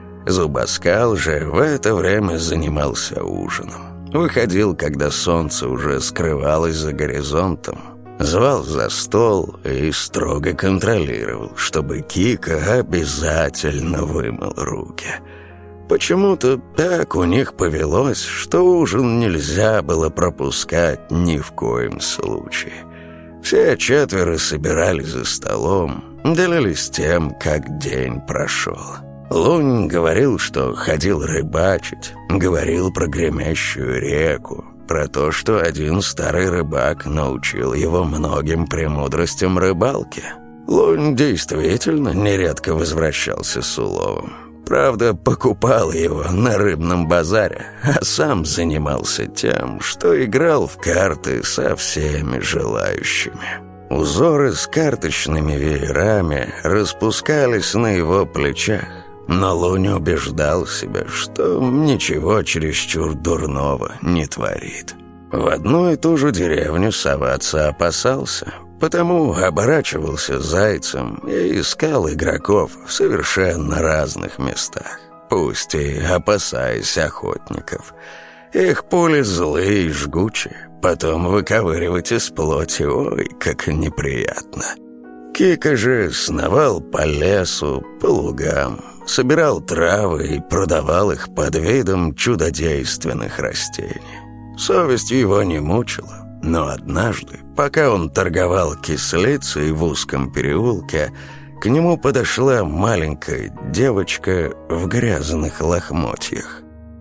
Зубоскал же в это время занимался ужином. Выходил, когда солнце уже скрывалось за горизонтом, звал за стол и строго контролировал, чтобы Кика обязательно вымыл руки. Почему-то так у них повелось, что ужин нельзя было пропускать ни в коем случае. Все четверо собирались за столом, делились тем, как день прошел. Лунь говорил, что ходил рыбачить, говорил про гремящую реку, про то, что один старый рыбак научил его многим премудростям рыбалки. Лунь действительно нередко возвращался с уловом. Правда, покупал его на рыбном базаре, а сам занимался тем, что играл в карты со всеми желающими. Узоры с карточными веерами распускались на его плечах, но Лунь убеждал себя, что ничего чересчур дурного не творит. В одну и ту же деревню соваться опасался, потому оборачивался зайцем и искал игроков в совершенно разных местах, пусть и опасаясь охотников. Их пули злые и жгучие, потом выковыривать из плоти, ой, как неприятно. Кика же сновал по лесу, по лугам, собирал травы и продавал их под видом чудодейственных растений. Совесть его не мучила, но однажды, пока он торговал кислицей в узком переулке, к нему подошла маленькая девочка в грязных лохмотьях.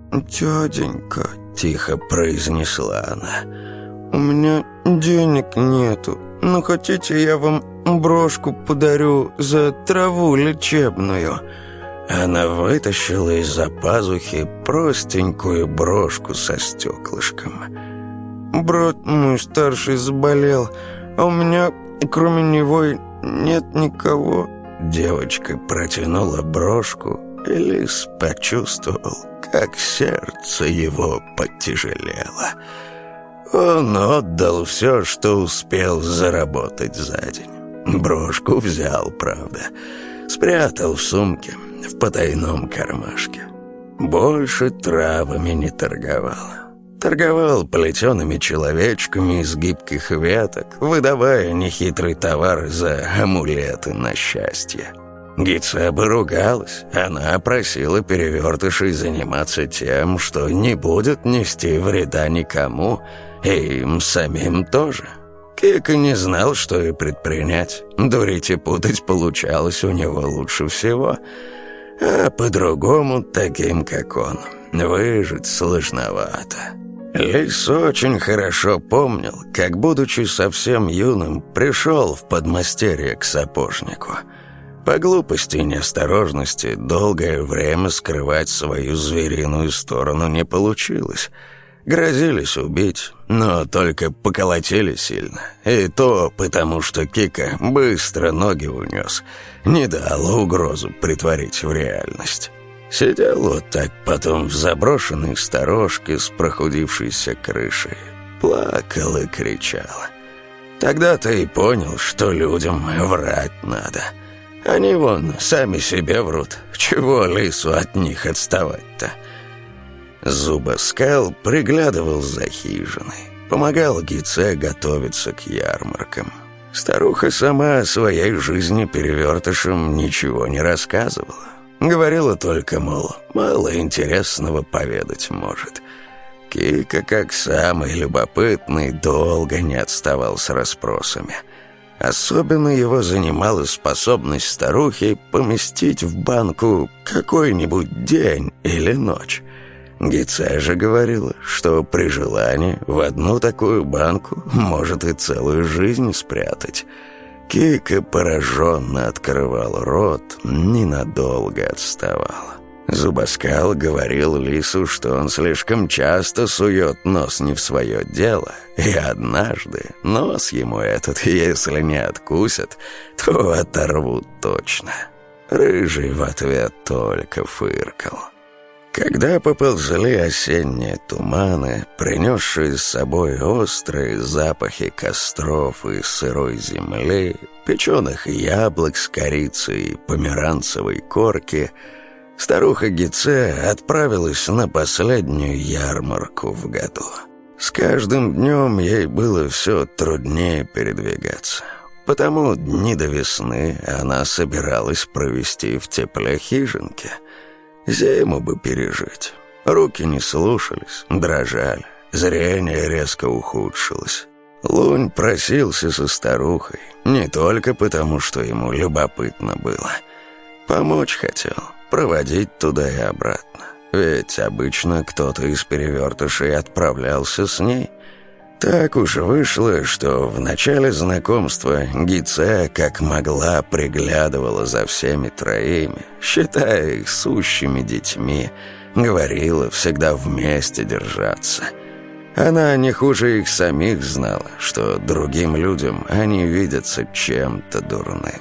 «Дяденька», — тихо произнесла она, — «у меня денег нету, но хотите, я вам брошку подарю за траву лечебную?» Она вытащила из-за пазухи простенькую брошку со стеклышком. «Брат мой старший заболел, а у меня, кроме него, нет никого». Девочка протянула брошку, и Лис почувствовал, как сердце его потяжелело. Он отдал все, что успел заработать за день. Брошку взял, правда, спрятал в сумке, в потайном кармашке. Больше травами не торговал. Торговал плетеными человечками из гибких веток, выдавая нехитрый товар за амулеты на счастье. Гице бы ругалась. Она просила перевертышей заниматься тем, что не будет нести вреда никому, и им самим тоже. Кика не знал, что и предпринять. Дурить и путать получалось у него лучше всего. А по-другому, таким как он, выжить сложновато. Лис очень хорошо помнил, как, будучи совсем юным, пришел в подмастерье к сапожнику. По глупости и неосторожности долгое время скрывать свою звериную сторону не получилось. Грозились убить, но только поколотили сильно. И то потому, что Кика быстро ноги унес, не дала угрозу притворить в реальность. Сидел вот так потом в заброшенной сторожке с прохудившейся крышей. Плакал и кричал. Тогда-то и понял, что людям врать надо. Они вон сами себе врут. Чего Лису от них отставать-то? Зубоскал приглядывал за хижиной, помогал Гице готовиться к ярмаркам. Старуха сама о своей жизни перевертышам ничего не рассказывала. Говорила только, мол, мало интересного поведать может. Кика, как самый любопытный, долго не отставал с расспросами. Особенно его занимала способность старухи поместить в банку какой-нибудь день или ночь. Гице же говорила, что при желании в одну такую банку может и целую жизнь спрятать. Кика пораженно открывал рот, ненадолго отставала. Зубоскал говорил лису, что он слишком часто сует нос не в свое дело, и однажды нос ему этот, если не откусят, то оторвут точно. Рыжий в ответ только фыркал. Когда поползли осенние туманы, принесшие с собой острые запахи костров и сырой земли, печеных яблок с корицей и померанцевой корки, старуха Гице отправилась на последнюю ярмарку в году. С каждым днем ей было все труднее передвигаться. Потому дни до весны она собиралась провести в тепле хижинки. Зиму бы пережить. Руки не слушались, дрожали, зрение резко ухудшилось. Лунь просился со старухой, не только потому, что ему любопытно было. Помочь хотел, проводить туда и обратно. Ведь обычно кто-то из перевертышей отправлялся с ней. Так уж вышло, что в начале знакомства Гице как могла приглядывала за всеми троими, считая их сущими детьми, говорила всегда вместе держаться. Она не хуже их самих знала, что другим людям они видятся чем-то дурным.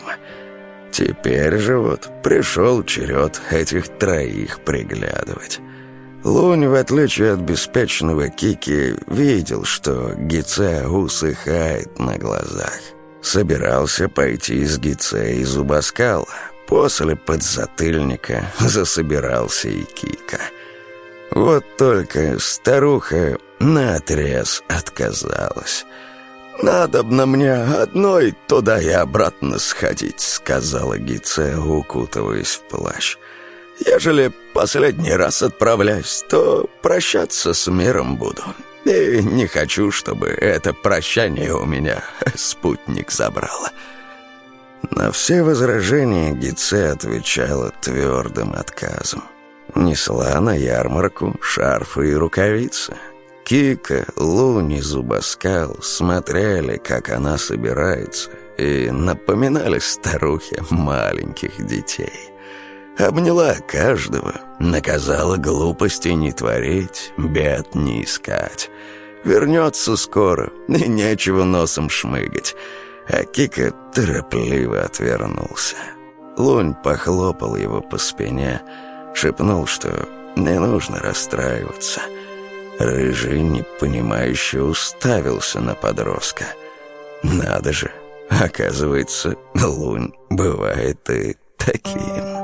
Теперь же вот пришел черед этих троих приглядывать. Лунь, в отличие от беспечного Кики, видел, что Гице усыхает на глазах. Собирался пойти с Гице и Зубоскала. После подзатыльника засобирался и Кика. Вот только старуха наотрез отказалась. «Надобно мне одной туда и обратно сходить», — сказала Гице, укутываясь в плащ. «Ежели последний раз отправляюсь, то прощаться с миром буду. И не хочу, чтобы это прощание у меня спутник забрало». На все возражения Гице отвечала твердым отказом. Несла на ярмарку шарфы и рукавицы. Кика, Лунь и Зубоскал смотрели, как она собирается, и напоминали старухе маленьких детей. Обняла каждого, наказала глупости не творить, бед не искать. Вернется скоро, и нечего носом шмыгать. А Кика торопливо отвернулся. Лунь похлопал его по спине, шепнул, что не нужно расстраиваться. Рыжий, непонимающе, уставился на подростка. Надо же, оказывается, Лунь бывает и таким.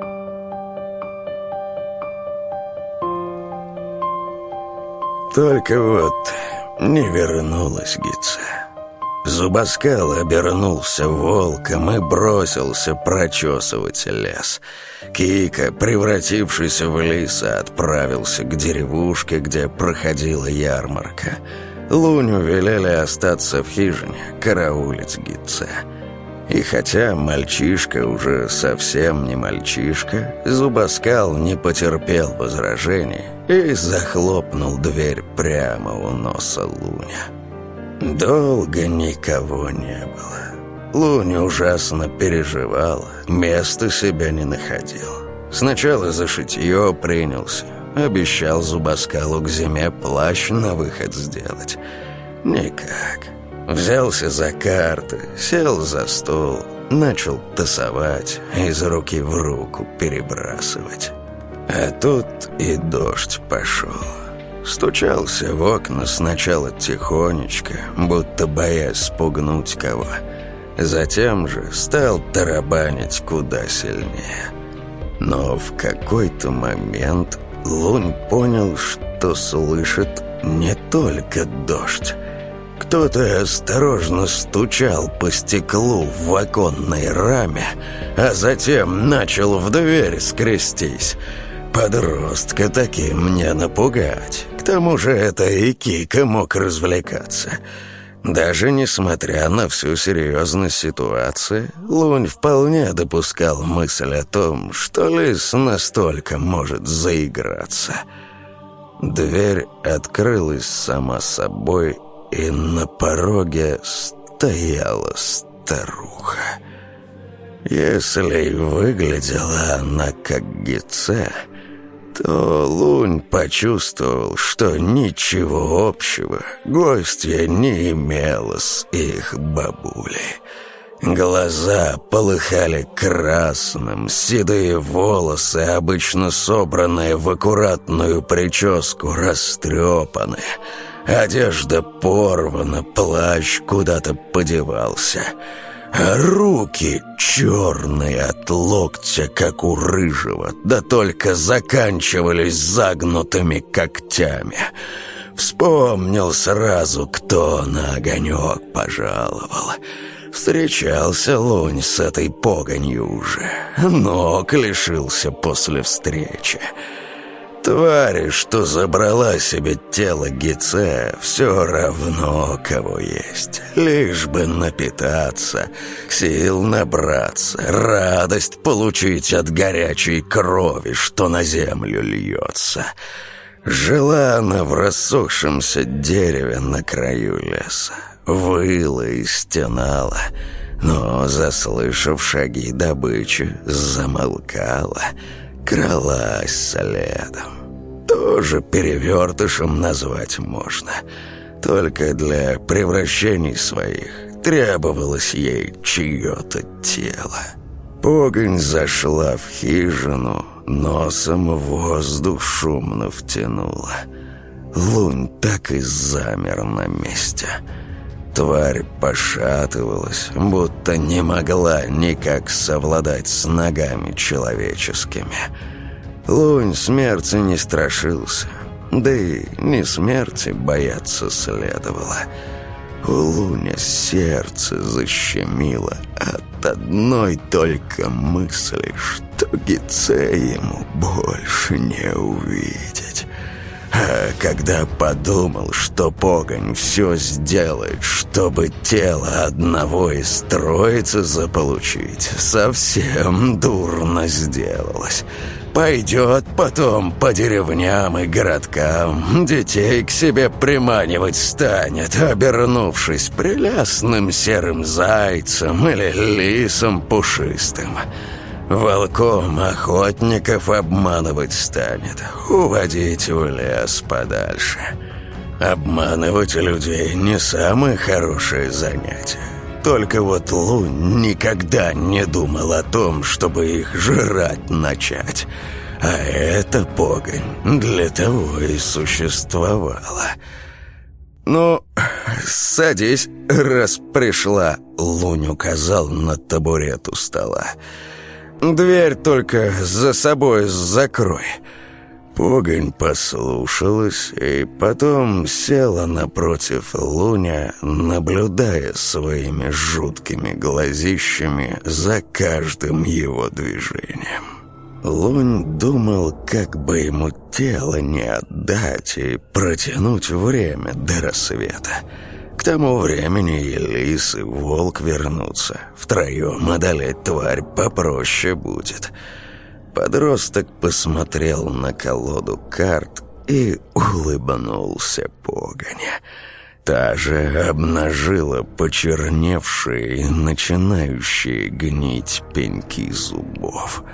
Только вот не вернулась Гице. Зубоскал обернулся волком и бросился прочесывать лес. Кика, превратившийся в лиса, отправился к деревушке, где проходила ярмарка. Луню велели остаться в хижине, караулить Гице. И хотя мальчишка уже совсем не мальчишка, Зубоскал не потерпел возражений и захлопнул дверь прямо у носа Луня. Долго никого не было. Лунь ужасно переживала, места себя не находил. Сначала за шитье принялся, обещал Зубоскалу к зиме плащ на выход сделать. Никак. Взялся за карты, сел за стол, начал тасовать, из руки в руку перебрасывать. А тут и дождь пошел. Стучался в окна сначала тихонечко, будто боясь спугнуть кого. Затем же стал тарабанить куда сильнее. Но в какой-то момент Лунь понял, что слышит не только дождь. Кто-то осторожно стучал по стеклу в оконной раме, а затем начал в дверь скрестись. Подростка таким не напугать. К тому же это и Кика мог развлекаться. Даже несмотря на всю серьезность ситуации, Лунь вполне допускал мысль о том, что лис настолько может заиграться. Дверь открылась сама собой, и на пороге стояла старуха. Если и выглядела она как Гице, то Лунь почувствовал, что ничего общего гостья не имела с их бабулей. Глаза полыхали красным, седые волосы, обычно собранные в аккуратную прическу, растрепаны. Одежда порвана, плащ куда-то подевался, а руки черные от локтя, как у рыжего, да только заканчивались загнутыми когтями. Вспомнил сразу, кто на огонек пожаловал. Встречался Лунь с этой погонью уже, ног лишился после встречи. Твари, что забрала себе тело Гице, все равно кого есть. Лишь бы напитаться, сил набраться, радость получить от горячей крови, что на землю льется. Жила она в рассохшемся дереве на краю леса, выла и стенала, но, заслышав шаги добычи, замолкала, кралась следом. Тоже перевертышем назвать можно. Только для превращений своих требовалось ей чье-то тело. Погонь зашла в хижину, носом воздух шумно втянула. Лунь так и замер на месте. Тварь пошатывалась, будто не могла никак совладать с ногами человеческими. Лунь смерти не страшился, да и не смерти бояться следовало. У Луня сердце защемило от одной только мысли, что Гице ему больше не увидеть. А когда подумал, что погонь все сделает, чтобы тело одного из троицы заполучить, совсем дурно сделалось. Пойдет потом по деревням и городкам, детей к себе приманивать станет, обернувшись прелестным серым зайцем или лисом пушистым. Волком охотников обманывать станет, уводить в лес подальше. Обманывать людей не самое хорошее занятие. Только вот Лунь никогда не думал о том, чтобы их жрать начать. А эта погонь для того и существовала. «Ну, садись, раз пришла», — Лунь указал на табурет у стола. «Дверь только за собой закрой». Погонь послушалась и потом села напротив Луня, наблюдая своими жуткими глазищами за каждым его движением. Лунь думал, как бы ему тело не отдать и протянуть время до рассвета. К тому времени и лис, и волк вернутся. Втроем одолеть тварь попроще будет. Подросток посмотрел на колоду карт и улыбнулся погоне. Та же обнажила почерневшие и начинающие гнить пеньки зубов.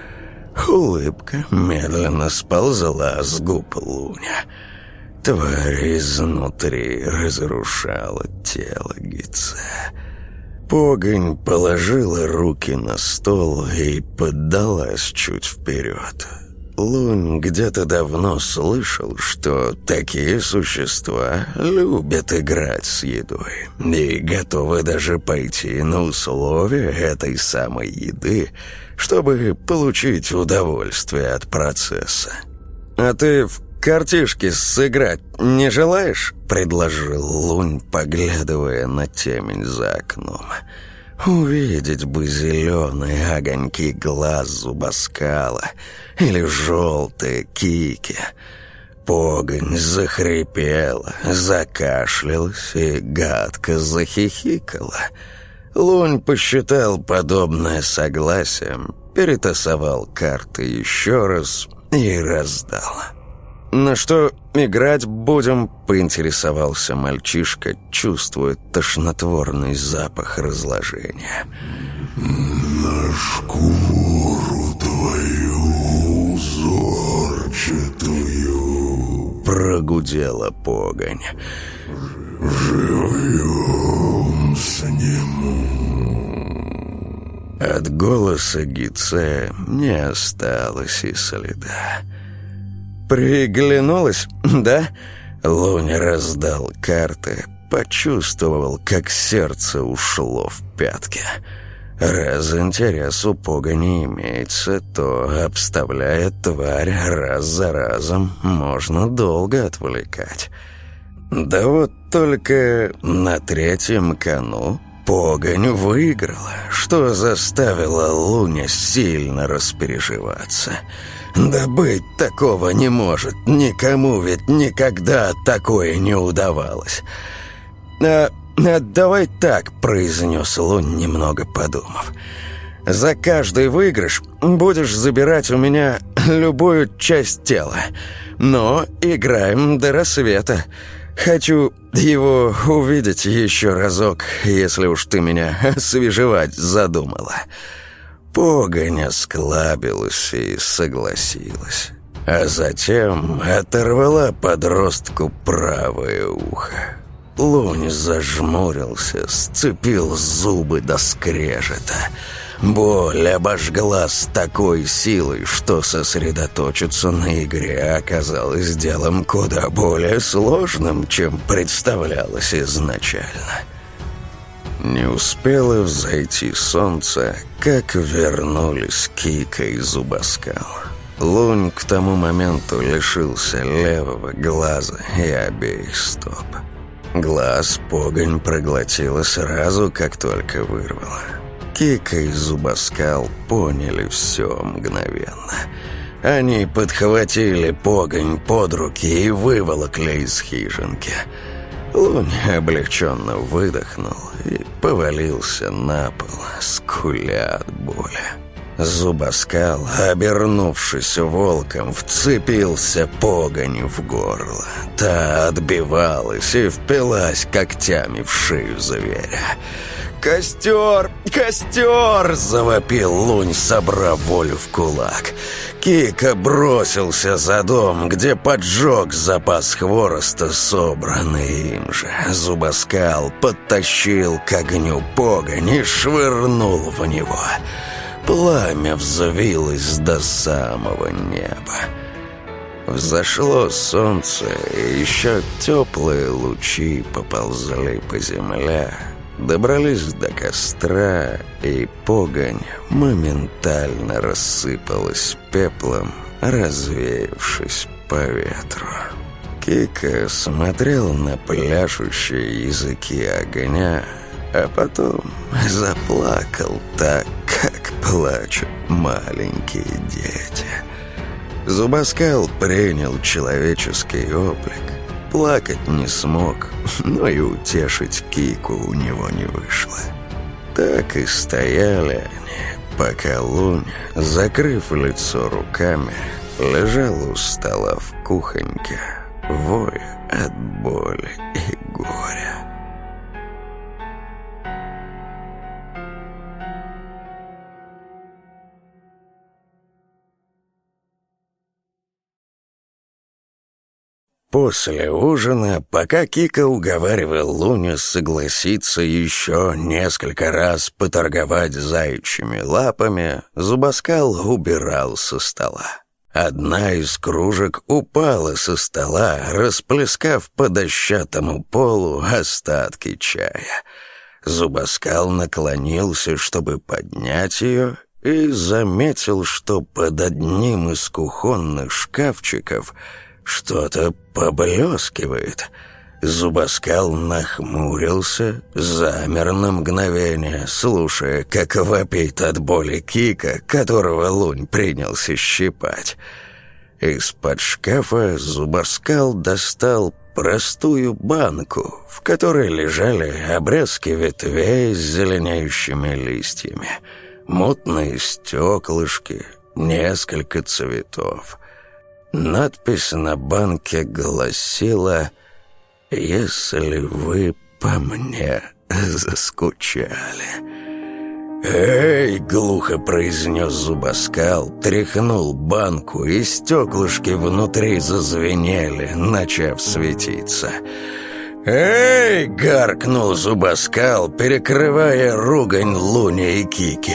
Улыбка медленно сползла с губ Луня. Тварь изнутри разрушала тело Гице. Погонь положила руки на стол и поддалась чуть вперед. Лунь где-то давно слышал, что такие существа любят играть с едой и готовы даже пойти на условия этой самой еды, чтобы получить удовольствие от процесса. «А ты в картишки сыграть не желаешь?» — предложил Лунь, поглядывая на темень за окном. Увидеть бы зеленые огоньки глаз Зубоскала или желтые кики. Погонь захрипела, закашлялась и гадко захихикала. Лунь посчитал подобное согласием, перетасовал карты еще раз и раздал. «На что играть будем?» — поинтересовался мальчишка, чувствуя тошнотворный запах разложения. «На шкуру твою узорчатую», — прогудела погонь. «Живьем сниму». От голоса Гице не осталось и следа. «Приглянулась, да?» Лунь раздал карты, почувствовал, как сердце ушло в пятки. Раз интерес у погони имеется, то, обставляя тварь раз за разом, можно долго отвлекать. Да вот только на третьем кону погонь выиграла, что заставило Луня сильно распереживаться. Да быть такого не может, никому ведь никогда такое не удавалось. «Давай так», — произнес Лунь, немного подумав. «За каждый выигрыш будешь забирать у меня любую часть тела. Но играем до рассвета. Хочу его увидеть еще разок, если уж ты меня освежевать задумала». Погонь осклабилась и согласилась, а затем оторвала подростку правое ухо. Лунь зажмурился, сцепил зубы до скрежета. Боль обожгла с такой силой, что сосредоточиться на игре оказалось делом куда более сложным, чем представлялось изначально. Не успело взойти солнце, как вернулись Кика и Зубоскал. Лунь к тому моменту лишился левого глаза и обеих стоп. Глаз погонь проглотила сразу, как только вырвала. Кика и Зубоскал поняли все мгновенно. Они подхватили погонь под руки и выволокли из хижинки. Лунь облегченно выдохнул и повалился на пол, скуля от боли. Зубоскал, обернувшись волком, вцепился погонь в горло. Та отбивалась и впилась когтями в шею зверя. «Костер! Костер!» — завопил Лунь, собрав волю в кулак. Кика бросился за дом, где поджег запас хвороста, собранный им же. Зубоскал подтащил к огню погонь и швырнул в него. Пламя взвилось до самого неба. Взошло солнце, и еще теплые лучи поползли по земле. Добрались до костра, и погонь моментально рассыпалась пеплом, развеявшись по ветру. Кика смотрел на пляшущие языки огня, а потом заплакал так, как плачут маленькие дети. Зубоскал принял человеческий облик. Плакать не смог, но и утешить Кику у него не вышло. Так и стояли они, пока Лунь, закрыв лицо руками, лежал у стола в кухоньке, воя от боли и горя. После ужина, пока Кика уговаривал Луню согласиться еще несколько раз поторговать заячьими лапами, Зубоскал убирал со стола. Одна из кружек упала со стола, расплескав по дощатому полу остатки чая. Зубоскал наклонился, чтобы поднять ее, и заметил, что под одним из кухонных шкафчиков что-то поблескивает. Зубоскал нахмурился, замер на мгновение, слушая, как вопит от боли Кика, которого Лунь принялся щипать. Из-под шкафа Зубоскал достал простую банку, в которой лежали обрезки ветвей с зеленеющими листьями, мутные стеклышки, несколько цветов. Надпись на банке гласила: «Если вы по мне заскучали». «Эй!» — глухо произнес Зубоскал, тряхнул банку, и стеклышки внутри зазвенели, начав светиться. «Эй!» — гаркнул Зубоскал, перекрывая ругань Луни и Кики.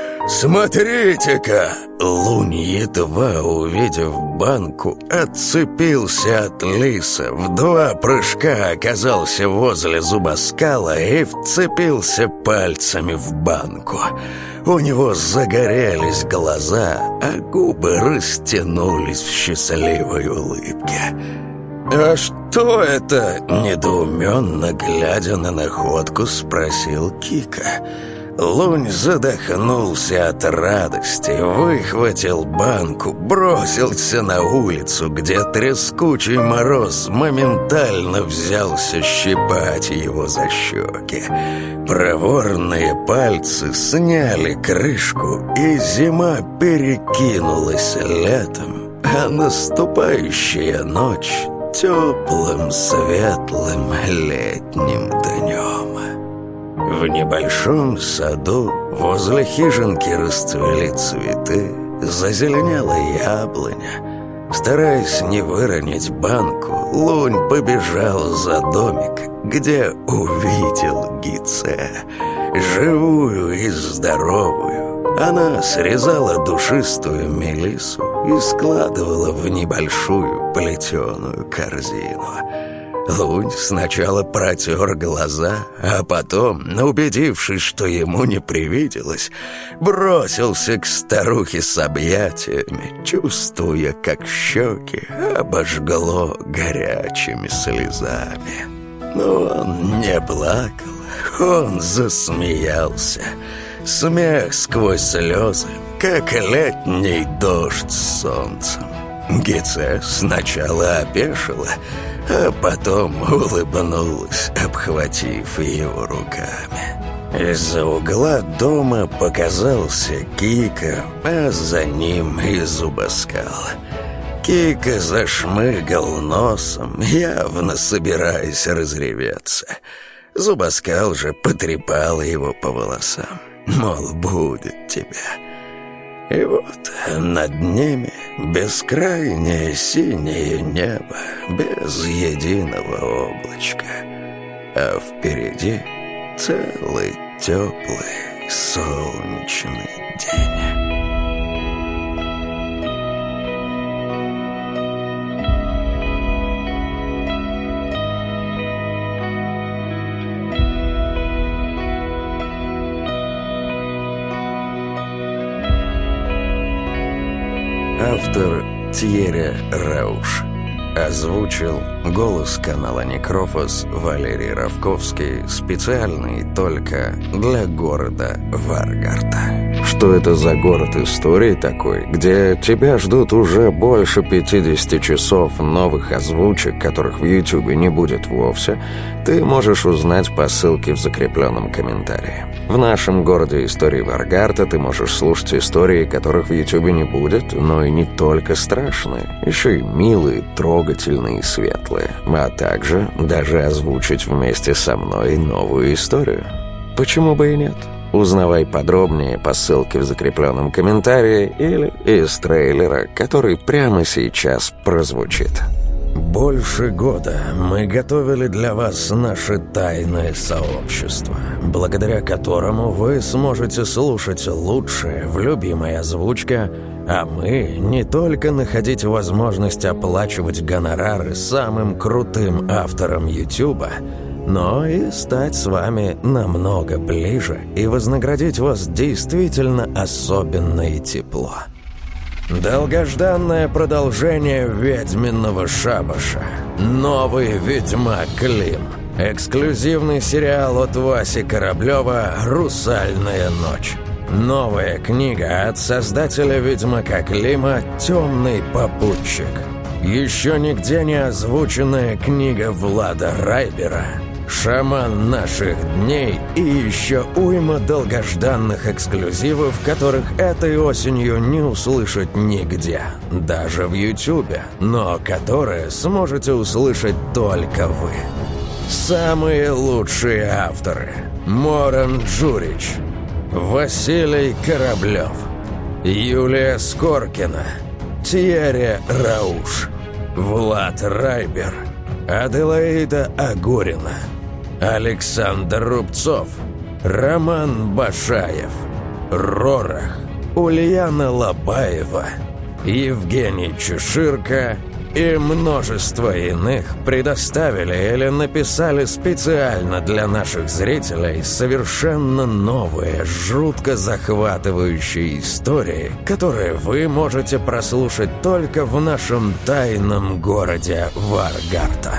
«Смотрите-ка!» Лунь, едва увидев банку, отцепился от лиса, в 2 прыжка оказался возле Зубоскала и вцепился пальцами в банку. У него загорелись глаза, а губы растянулись в счастливой улыбке. «А что это?» — недоуменно глядя на находку, спросил Кика. Лунь задохнулся от радости, выхватил банку, бросился на улицу, где трескучий мороз моментально взялся щипать его за щеки. Проворные пальцы сняли крышку, и зима перекинулась летом, а наступающая ночь — теплым, светлым летним днем. В небольшом саду возле хижинки расцвели цветы, зазеленела яблоня. Стараясь не выронить банку, Лунь побежал за домик, где увидел Гице, живую и здоровую. Она срезала душистую мелису и складывала в небольшую плетеную корзину. Лунь сначала протер глаза, а потом, убедившись, что ему не привиделось, бросился к старухе с объятиями, чувствуя, как щеки обожгло горячими слезами. Но он не плакал, он засмеялся. Смех сквозь слезы, как летний дождь с солнцем. Гице сначала опешила, а потом улыбнулась, обхватив его руками. Из-за угла дома показался Кика, а за ним и Зубоскал. Кика зашмыгал носом, явно собираясь разреветься. Зубоскал же потрепал его по волосам, мол, будет тебя. И вот над ними бескрайнее синее небо, без единого облачка. А впереди целый теплый солнечный день. Автор Тьерри Рауш. Озвучил голос канала Некрофос Валерий Равковский, специальный только для города Варгарта. Что это за город истории такой, где тебя ждут уже больше 50 часов новых озвучек, которых в Ютубе не будет вовсе, ты можешь узнать по ссылке в закрепленном комментарии. В нашем городе истории Варгарта ты можешь слушать истории, которых в Ютубе не будет, но и не только страшные, еще и милые, трогательные и светлые, а также даже озвучить вместе со мной новую историю. Почему бы и нет? Узнавай подробнее по ссылке в закрепленном комментарии или из трейлера, который прямо сейчас прозвучит. Больше года мы готовили для вас наше тайное сообщество, благодаря которому вы сможете слушать лучшее в любимой озвучке, а мы не только находить возможность оплачивать гонорары самым крутым авторам Ютуба, но и стать с вами намного ближе и вознаградить вас действительно особенно и тепло. Долгожданное продолжение «Ведьминого шабаша». Новый ведьмак Клим. Эксклюзивный сериал от Васи Кораблева «Русальная ночь». Новая книга от создателя «Ведьмака Клима» «Темный попутчик». Еще нигде не озвученная книга Влада Райбера «Шаман наших дней» и еще уйма долгожданных эксклюзивов, которых этой осенью не услышать нигде, даже в Ютубе, но которые сможете услышать только вы. Самые лучшие авторы: Моран Джурич, Василий Кораблев, Юлия Скоркина, Тьерри Рауш, Влад Райбер, Аделаида Агурина, Александр Рубцов, Роман Башаев, Рорах, Ульяна Лобаева, Евгений Чеширко и множество иных предоставили или написали специально для наших зрителей совершенно новые, жутко захватывающие истории, которые вы можете прослушать только в нашем тайном городе Варгарта.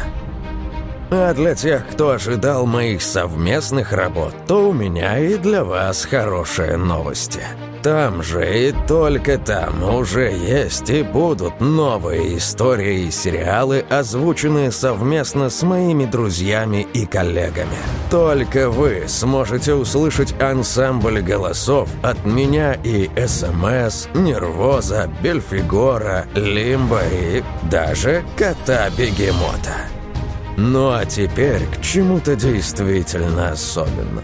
А для тех, кто ожидал моих совместных работ, то у меня и для вас хорошие новости. Там же и только там уже есть и будут новые истории и сериалы, озвученные совместно с моими друзьями и коллегами. Только вы сможете услышать ансамбль голосов от меня и СМС, Нервоза, Бельфигора, Лимба и даже Кота-бегемота. Ну а теперь к чему-то действительно особенному.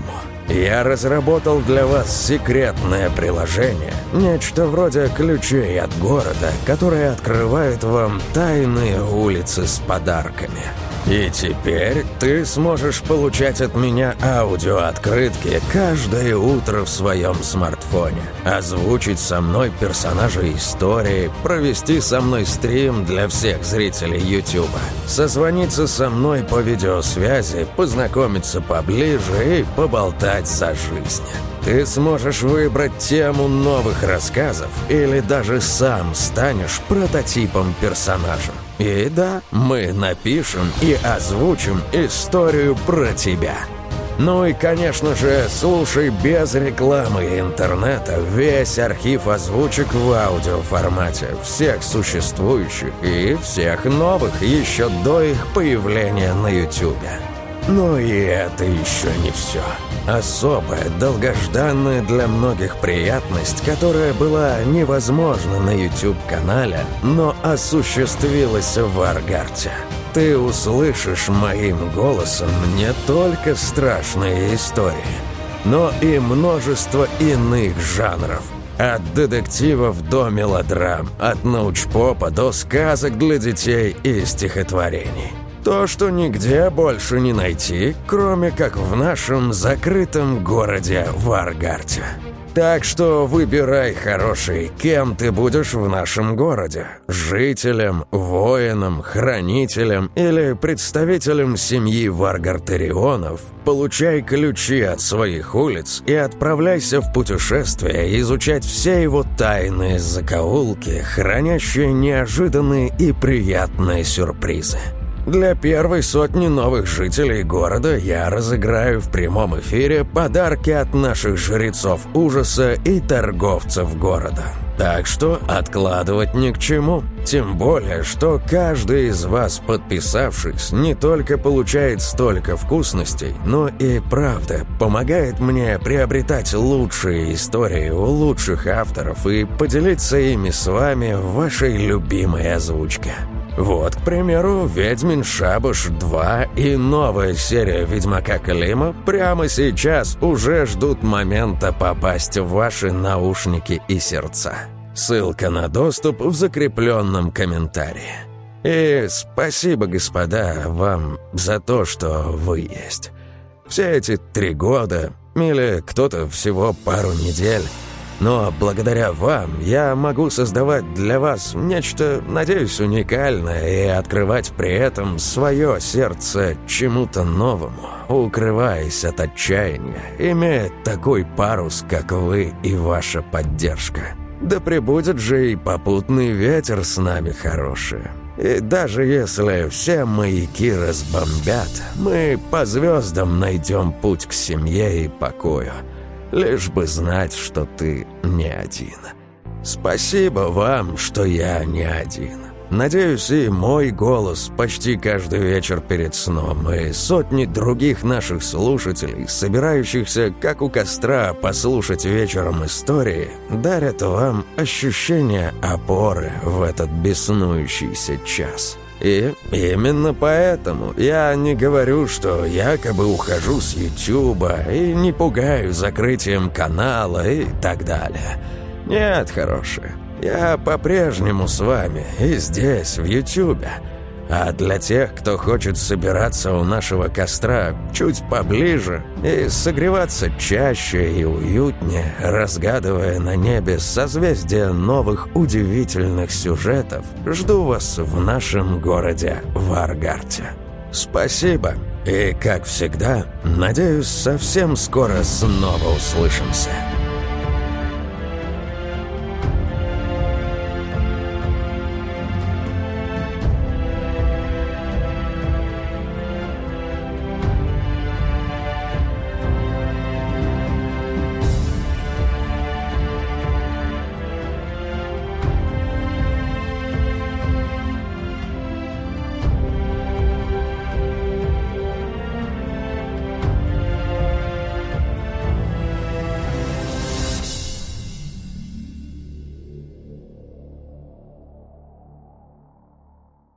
Я разработал для вас секретное приложение, нечто вроде ключей от города, которое открывает вам тайные улицы с подарками. И теперь ты сможешь получать от меня аудиооткрытки каждое утро в своем смартфоне, озвучить со мной персонажей истории, провести со мной стрим для всех зрителей Ютуба, созвониться со мной по видеосвязи, познакомиться поближе и поболтать за жизнь. Ты сможешь выбрать тему новых рассказов или даже сам станешь прототипом персонажа. И да, мы напишем и озвучим историю про тебя. Ну и, конечно же, слушай без рекламы и интернета весь архив озвучек в аудиоформате всех существующих и всех новых еще до их появления на Ютубе. Но и это еще не все. Особая, долгожданная для многих приятность, которая была невозможна на YouTube-канале, но осуществилась в Варгарте. Ты услышишь моим голосом не только страшные истории, но и множество иных жанров. От детективов до мелодрам, от научпопа до сказок для детей и стихотворений. То, что нигде больше не найти, кроме как в нашем закрытом городе Варгарте. Так что выбирай, хороший, кем ты будешь в нашем городе. Жителем, воином, хранителем или представителем семьи Варгартарионов. Получай ключи от своих улиц и отправляйся в путешествие изучать все его тайные закоулки, хранящие неожиданные и приятные сюрпризы. Для первой сотни новых жителей города я разыграю в прямом эфире подарки от наших жрецов ужаса и торговцев города. Так что откладывать ни к чему. Тем более, что каждый из вас, подписавшись, не только получает столько вкусностей, но и, правда, помогает мне приобретать лучшие истории у лучших авторов и поделиться ими с вами в вашей любимой озвучке. Вот, к примеру, «Ведьмин шабаш 2» и новая серия «Ведьмака Клима» прямо сейчас уже ждут момента попасть в ваши наушники и сердца. Ссылка на доступ в закрепленном комментарии. И спасибо, господа, вам за то, что вы есть. Все эти 3 года, или кто-то всего пару недель, но благодаря вам я могу создавать для вас нечто, надеюсь, уникальное и открывать при этом свое сердце чему-то новому, укрываясь от отчаяния, имея такой парус, как вы и ваша поддержка. Да пребудет же и попутный ветер с нами хороший. И даже если все маяки разбомбят, мы по звездам найдем путь к семье и покою. Лишь бы знать, что ты не один. Спасибо вам, что я не один. Надеюсь, и мой голос почти каждый вечер перед сном, и сотни других наших слушателей, собирающихся, как у костра, послушать вечером истории, дарят вам ощущение опоры в этот беснующийся час. И именно поэтому я не говорю, что якобы ухожу с Ютуба и не пугаю закрытием канала и так далее. Нет, хорошие. Я по-прежнему с вами и здесь, в Ютубе. А для тех, кто хочет собираться у нашего костра чуть поближе и согреваться чаще и уютнее, разгадывая на небе созвездия новых удивительных сюжетов, жду вас в нашем городе Варгарте. Спасибо, и, как всегда, надеюсь, совсем скоро снова услышимся.